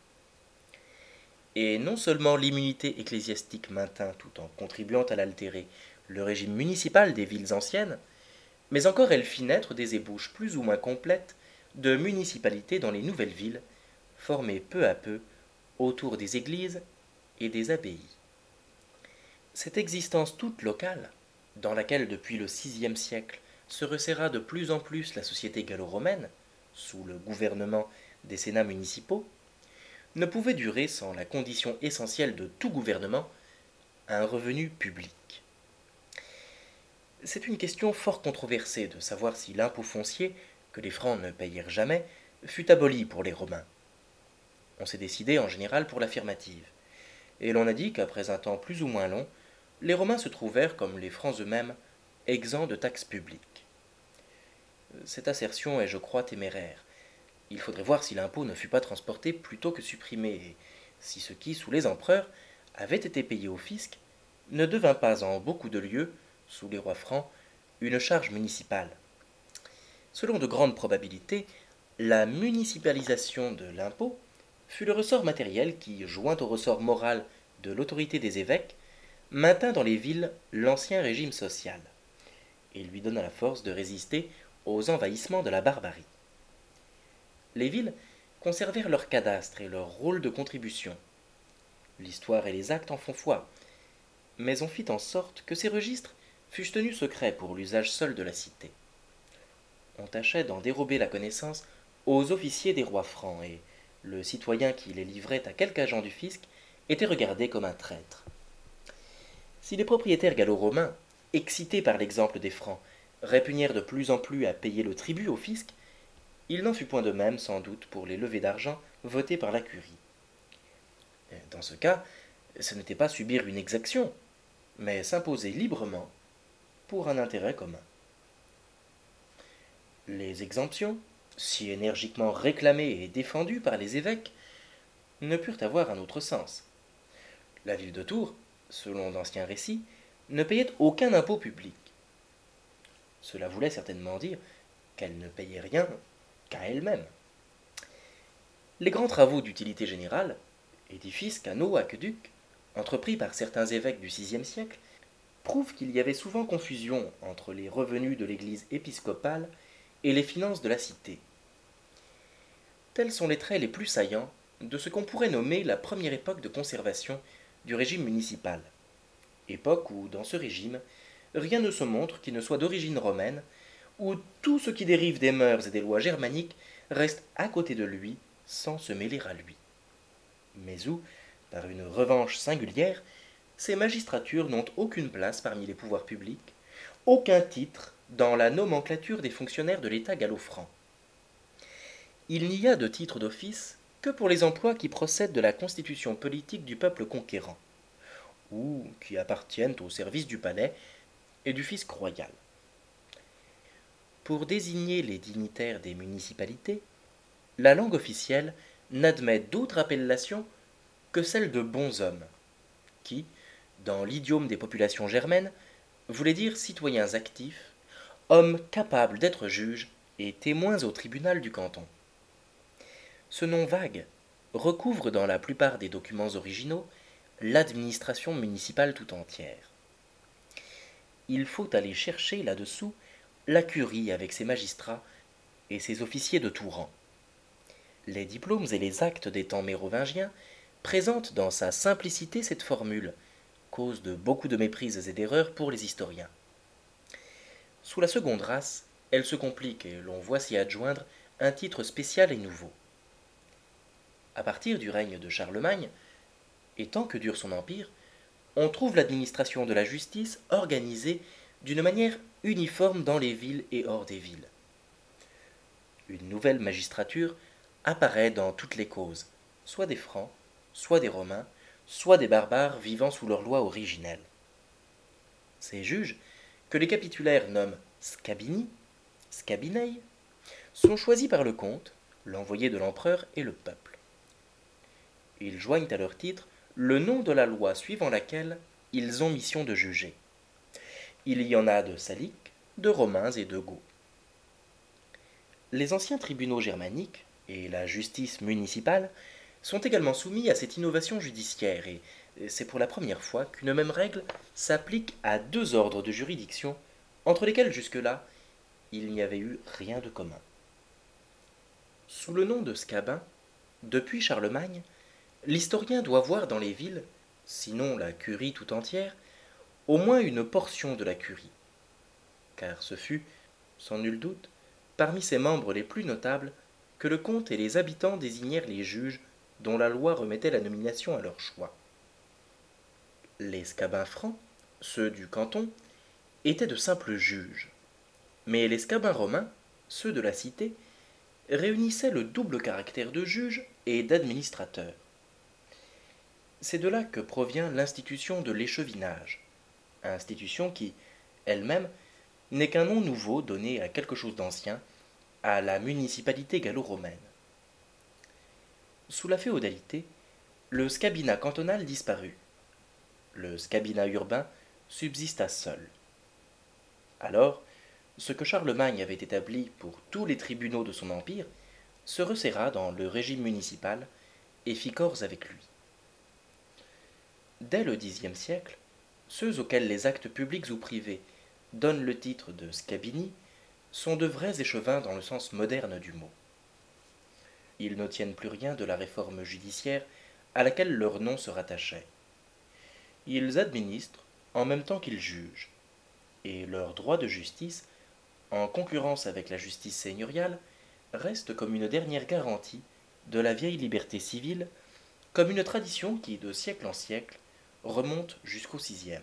Et non seulement l'immunité ecclésiastique maintint, tout en contribuant à l'altérer, le régime municipal des villes anciennes, mais encore elle fit naître des ébauches plus ou moins complètes de municipalités dans les nouvelles villes, formées peu à peu autour des églises et des abbayes. Cette existence toute locale, dans laquelle depuis le VIe siècle se resserra de plus en plus la société gallo-romaine, sous le gouvernement des sénats municipaux, ne pouvait durer sans la condition essentielle de tout gouvernement, un revenu public. C'est une question fort controversée de savoir si l'impôt foncier, que les Francs ne payèrent jamais, fut aboli pour les Romains. On s'est décidé en général pour l'affirmative, et l'on a dit qu'après un temps plus ou moins long, les Romains se trouvèrent, comme les Francs eux-mêmes, exempts de taxes publiques. Cette assertion est, je crois, téméraire. Il faudrait voir si l'impôt ne fut pas transporté plutôt que supprimé, et si ce qui, sous les empereurs, avait été payé au fisc, ne devint pas en beaucoup de lieux, sous les rois francs, une charge municipale. Selon de grandes probabilités, la municipalisation de l'impôt fut le ressort matériel qui, joint au ressort moral de l'autorité des évêques, maintint dans les villes l'ancien régime social, et lui donna la force de résister aux envahissements de la barbarie. Les villes conservèrent leur cadastre et leur rôle de contribution. L'histoire et les actes en font foi, mais on fit en sorte que ces registres fussent tenus secrets pour l'usage seul de la cité. On tâchait d'en dérober la connaissance aux officiers des rois francs, et le citoyen qui les livrait à quelque agent du fisc était regardé comme un traître. Si les propriétaires gallo-romains, excités par l'exemple des Francs, répugnèrent de plus en plus à payer le tribut au fisc, il n'en fut point de même sans doute pour les levées d'argent votées par la curie. Dans ce cas, ce n'était pas subir une exaction, mais s'imposer librement pour un intérêt commun. Les exemptions, si énergiquement réclamées et défendues par les évêques, ne purent avoir un autre sens. La ville de Tours, selon d'anciens récits, ne payait aucun impôt public. Cela voulait certainement dire qu'elle ne payait rien qu'à elle-même. Les grands travaux d'utilité générale, édifices, canaux, aqueducs, entrepris par certains évêques du VIe siècle, prouvent qu'il y avait souvent confusion entre les revenus de l'Église épiscopale et les finances de la cité. Tels sont les traits les plus saillants de ce qu'on pourrait nommer la première époque de conservation du régime municipal, époque où, dans ce régime, rien ne se montre qui ne soit d'origine romaine, où tout ce qui dérive des mœurs et des lois germaniques reste à côté de lui sans se mêler à lui, mais où, par une revanche singulière, ces magistratures n'ont aucune place parmi les pouvoirs publics, aucun titre dans la nomenclature des fonctionnaires de l'État gallo-franc. Il n'y a de titre d'office que pour les emplois qui procèdent de la constitution politique du peuple conquérant, ou qui appartiennent au service du palais et du fisc royal. Pour désigner les dignitaires des municipalités, la langue officielle n'admet d'autre appellation que celle de bonshommes, qui, dans l'idiome des populations germaines, voulait dire citoyens actifs, hommes capables d'être juges et témoins au tribunal du canton. Ce nom vague recouvre dans la plupart des documents originaux l'administration municipale tout entière. Il faut aller chercher là-dessous la curie avec ses magistrats et ses officiers de tout rang. Les diplômes et les actes des temps mérovingiens présentent dans sa simplicité cette formule cause de beaucoup de méprises et d'erreurs pour les historiens. Sous la seconde race, elle se complique et l'on voit s'y adjoindre un titre spécial et nouveau. À partir du règne de Charlemagne, et tant que dure son empire, on trouve l'administration de la justice organisée d'une manière uniforme dans les villes et hors des villes. Une nouvelle magistrature apparaît dans toutes les causes, soit des Francs, soit des Romains, soit des barbares vivant sous leur loi originelle. Ces juges, que les capitulaires nomment scabini, scabinei, sont choisis par le comte, l'envoyé de l'empereur et le peuple. Ils joignent à leur titre le nom de la loi suivant laquelle ils ont mission de juger. Il y en a de saliques, de romains et de goths. Les anciens tribunaux germaniques et la justice municipale sont également soumis à cette innovation judiciaire et c'est pour la première fois qu'une même règle s'applique à deux ordres de juridiction entre lesquels jusque-là il n'y avait eu rien de commun. Sous le nom de scabin, depuis Charlemagne, l'historien doit voir dans les villes, sinon la curie tout entière, au moins une portion de la curie, car ce fut, sans nul doute, parmi ses membres les plus notables que le comte et les habitants désignèrent les juges dont la loi remettait la nomination à leur choix. Les scabins francs, ceux du canton, étaient de simples juges, mais les scabins romains, ceux de la cité, réunissaient le double caractère de juge et d'administrateur. C'est de là que provient l'institution de l'échevinage, institution qui, elle-même, n'est qu'un nom nouveau donné à quelque chose d'ancien, à la municipalité gallo-romaine. Sous la féodalité, le scabinat cantonal disparut. Le scabinat urbain subsista seul. Alors, ce que Charlemagne avait établi pour tous les tribunaux de son empire se resserra dans le régime municipal et fit corps avec lui. Dès le Xe siècle, ceux auxquels les actes publics ou privés donnent le titre de scabini sont de vrais échevins dans le sens moderne du mot. Ils ne tiennent plus rien de la réforme judiciaire à laquelle leur nom se rattachait. Ils administrent en même temps qu'ils jugent, et leur droit de justice, en concurrence avec la justice seigneuriale, reste comme une dernière garantie de la vieille liberté civile, comme une tradition qui, de siècle en siècle, remonte jusqu'au VIe.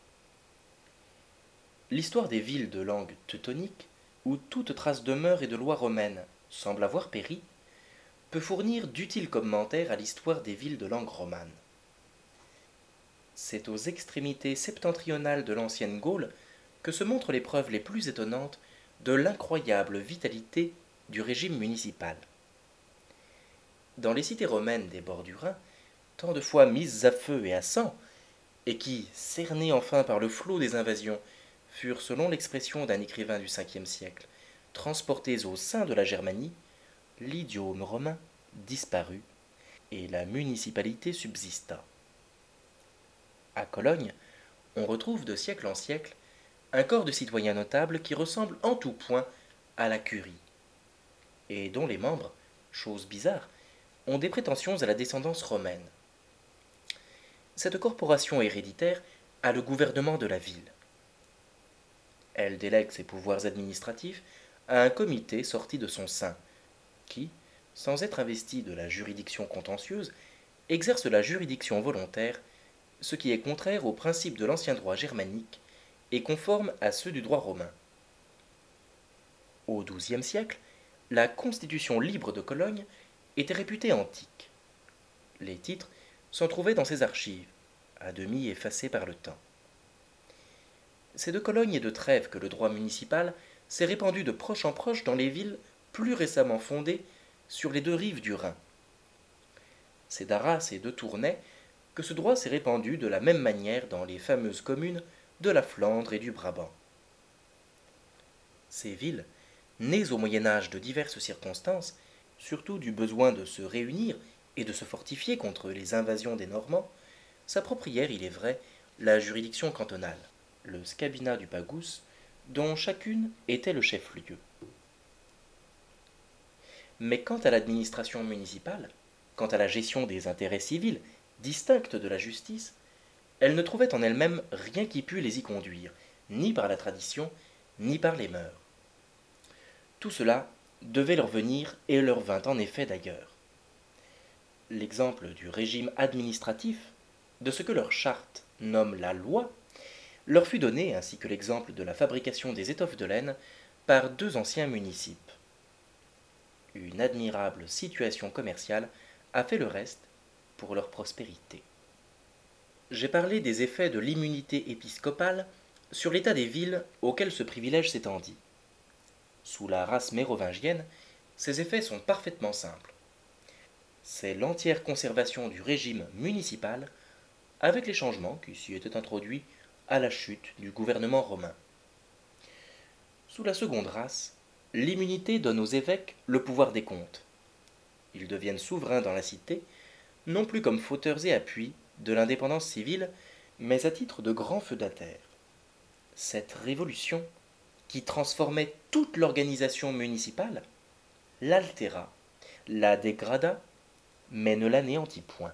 L'histoire des villes de langue teutonique, où toute trace de mœurs et de loi romaine semble avoir péri, peut fournir d'utiles commentaires à l'histoire des villes de langue romane. C'est aux extrémités septentrionales de l'ancienne Gaule que se montrent les preuves les plus étonnantes de l'incroyable vitalité du régime municipal. Dans les cités romaines des bords du Rhin, tant de fois mises à feu et à sang, et qui, cernées enfin par le flot des invasions, furent, selon l'expression d'un écrivain du Ve siècle, transportées au sein de la Germanie, l'idiome romain disparut et la municipalité subsista. À Cologne, on retrouve de siècle en siècle un corps de citoyens notables qui ressemble en tout point à la curie, et dont les membres, chose bizarre, ont des prétentions à la descendance romaine. Cette corporation héréditaire a le gouvernement de la ville. Elle délègue ses pouvoirs administratifs à un comité sorti de son sein, qui, sans être investi de la juridiction contentieuse, exerce la juridiction volontaire, ce qui est contraire aux principes de l'ancien droit germanique et conforme à ceux du droit romain. Au XIIe siècle, la constitution libre de Cologne était réputée antique. Les titres s'en trouvaient dans ses archives, à demi effacés par le temps. C'est de Cologne et de Trèves que le droit municipal s'est répandu de proche en proche dans les villes plus récemment fondées sur les deux rives du Rhin. C'est d'Arras et de Tournai que ce droit s'est répandu de la même manière dans les fameuses communes de la Flandre et du Brabant. Ces villes, nées au Moyen Âge de diverses circonstances, surtout du besoin de se réunir et de se fortifier contre les invasions des Normands, s'approprièrent, il est vrai, la juridiction cantonale, le scabinat du Pagus, dont chacune était le chef-lieu. Mais quant à l'administration municipale, quant à la gestion des intérêts civils, distincte de la justice, elles ne trouvaient en elles-mêmes rien qui pût les y conduire, ni par la tradition, ni par les mœurs. Tout cela devait leur venir et leur vint en effet d'ailleurs. L'exemple du régime administratif, de ce que leur charte nomme la loi, leur fut donné, ainsi que l'exemple de la fabrication des étoffes de laine, par deux anciens municipes. Une admirable situation commerciale a fait le reste pour leur prospérité. J'ai parlé des effets de l'immunité épiscopale sur l'état des villes auxquelles ce privilège s'étendit. Sous la race mérovingienne, ces effets sont parfaitement simples. C'est l'entière conservation du régime municipal avec les changements qui s'y étaient introduits à la chute du gouvernement romain. Sous la seconde race, l'immunité donne aux évêques le pouvoir des comptes. Ils deviennent souverains dans la cité, non plus comme fauteurs et appuis de l'indépendance civile, mais à titre de grands feudataires. Cette révolution, qui transformait toute l'organisation municipale, l'altéra, la dégrada, mais ne l'anéantit point.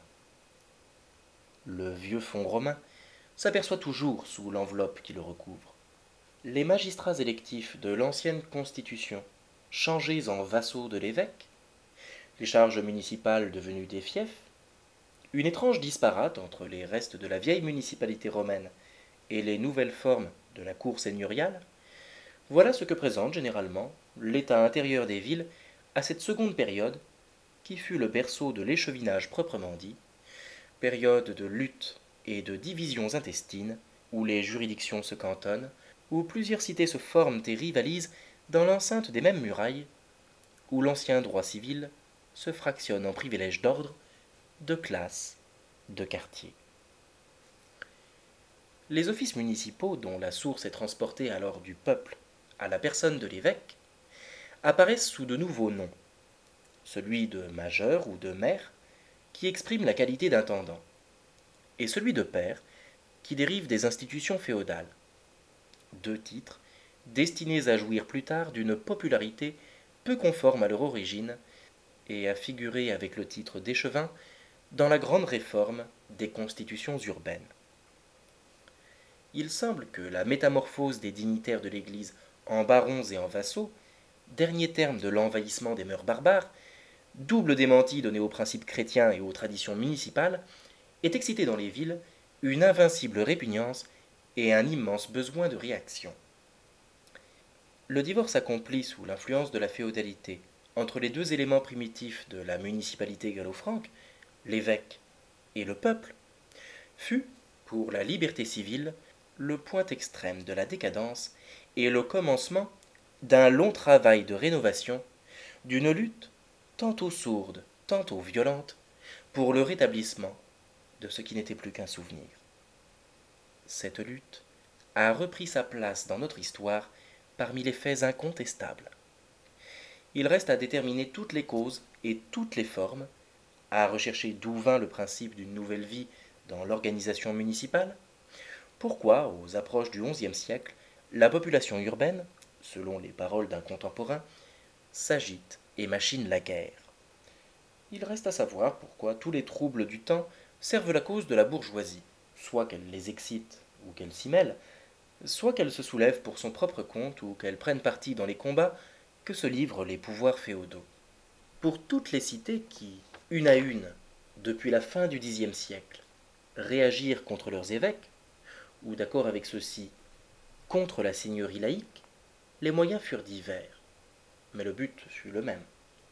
Le vieux fond romain s'aperçoit toujours sous l'enveloppe qui le recouvre. Les magistrats électifs de l'ancienne constitution, changés en vassaux de l'évêque, les charges municipales devenues des fiefs, une étrange disparate entre les restes de la vieille municipalité romaine et les nouvelles formes de la cour seigneuriale, voilà ce que présente généralement l'état intérieur des villes à cette seconde période qui fut le berceau de l'échevinage proprement dit, période de lutte et de divisions intestines, où les juridictions se cantonnent, où plusieurs cités se forment et rivalisent dans l'enceinte des mêmes murailles, où l'ancien droit civil se fractionne en privilèges d'ordre, de classe, de quartier. Les offices municipaux, dont la source est transportée alors du peuple à la personne de l'évêque, apparaissent sous de nouveaux noms, celui de majeur ou de maire, qui exprime la qualité d'intendant, et celui de père, qui dérive des institutions féodales. Deux titres, destinés à jouir plus tard d'une popularité peu conforme à leur origine, et à figurer avec le titre d'échevin dans la grande réforme des constitutions urbaines. Il semble que la métamorphose des dignitaires de l'Église en barons et en vassaux, dernier terme de l'envahissement des mœurs barbares, double démenti donné aux principes chrétiens et aux traditions municipales, ait excité dans les villes une invincible répugnance et un immense besoin de réaction. Le divorce accompli sous l'influence de la féodalité entre les deux éléments primitifs de la municipalité gallo-franque, l'évêque et le peuple, fut, pour la liberté civile, le point extrême de la décadence et le commencement d'un long travail de rénovation, d'une lutte tantôt sourde, tantôt violente, pour le rétablissement de ce qui n'était plus qu'un souvenir. Cette lutte a repris sa place dans notre histoire parmi les faits incontestables. Il reste à déterminer toutes les causes et toutes les formes, à rechercher d'où vint le principe d'une nouvelle vie dans l'organisation municipale, pourquoi, aux approches du XIe siècle, la population urbaine, selon les paroles d'un contemporain, s'agite et machine la guerre. Il reste à savoir pourquoi tous les troubles du temps servent la cause de la bourgeoisie, soit qu'elle les excite ou qu'elle s'y mêle, soit qu'elle se soulève pour son propre compte ou qu'elle prenne parti dans les combats que se livrent les pouvoirs féodaux. Pour toutes les cités qui, une à une, depuis la fin du Xe siècle, réagirent contre leurs évêques, ou d'accord avec ceux-ci, contre la seigneurie laïque, les moyens furent divers, mais le but fut le même.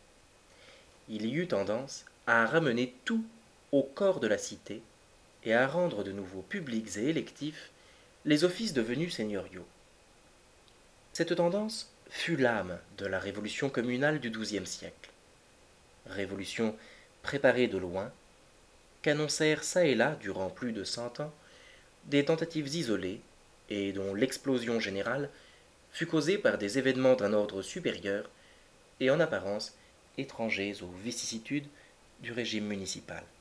Il y eut tendance à ramener tout au corps de la cité et à rendre de nouveau publics et électifs les offices devenus seigneuriaux. Cette tendance fut l'âme de la révolution communale du XIIe siècle. Révolution préparée de loin, qu'annoncèrent çà et là, durant plus de 100 ans, des tentatives isolées et dont l'explosion générale fut causée par des événements d'un ordre supérieur et en apparence étrangers aux vicissitudes du régime municipal.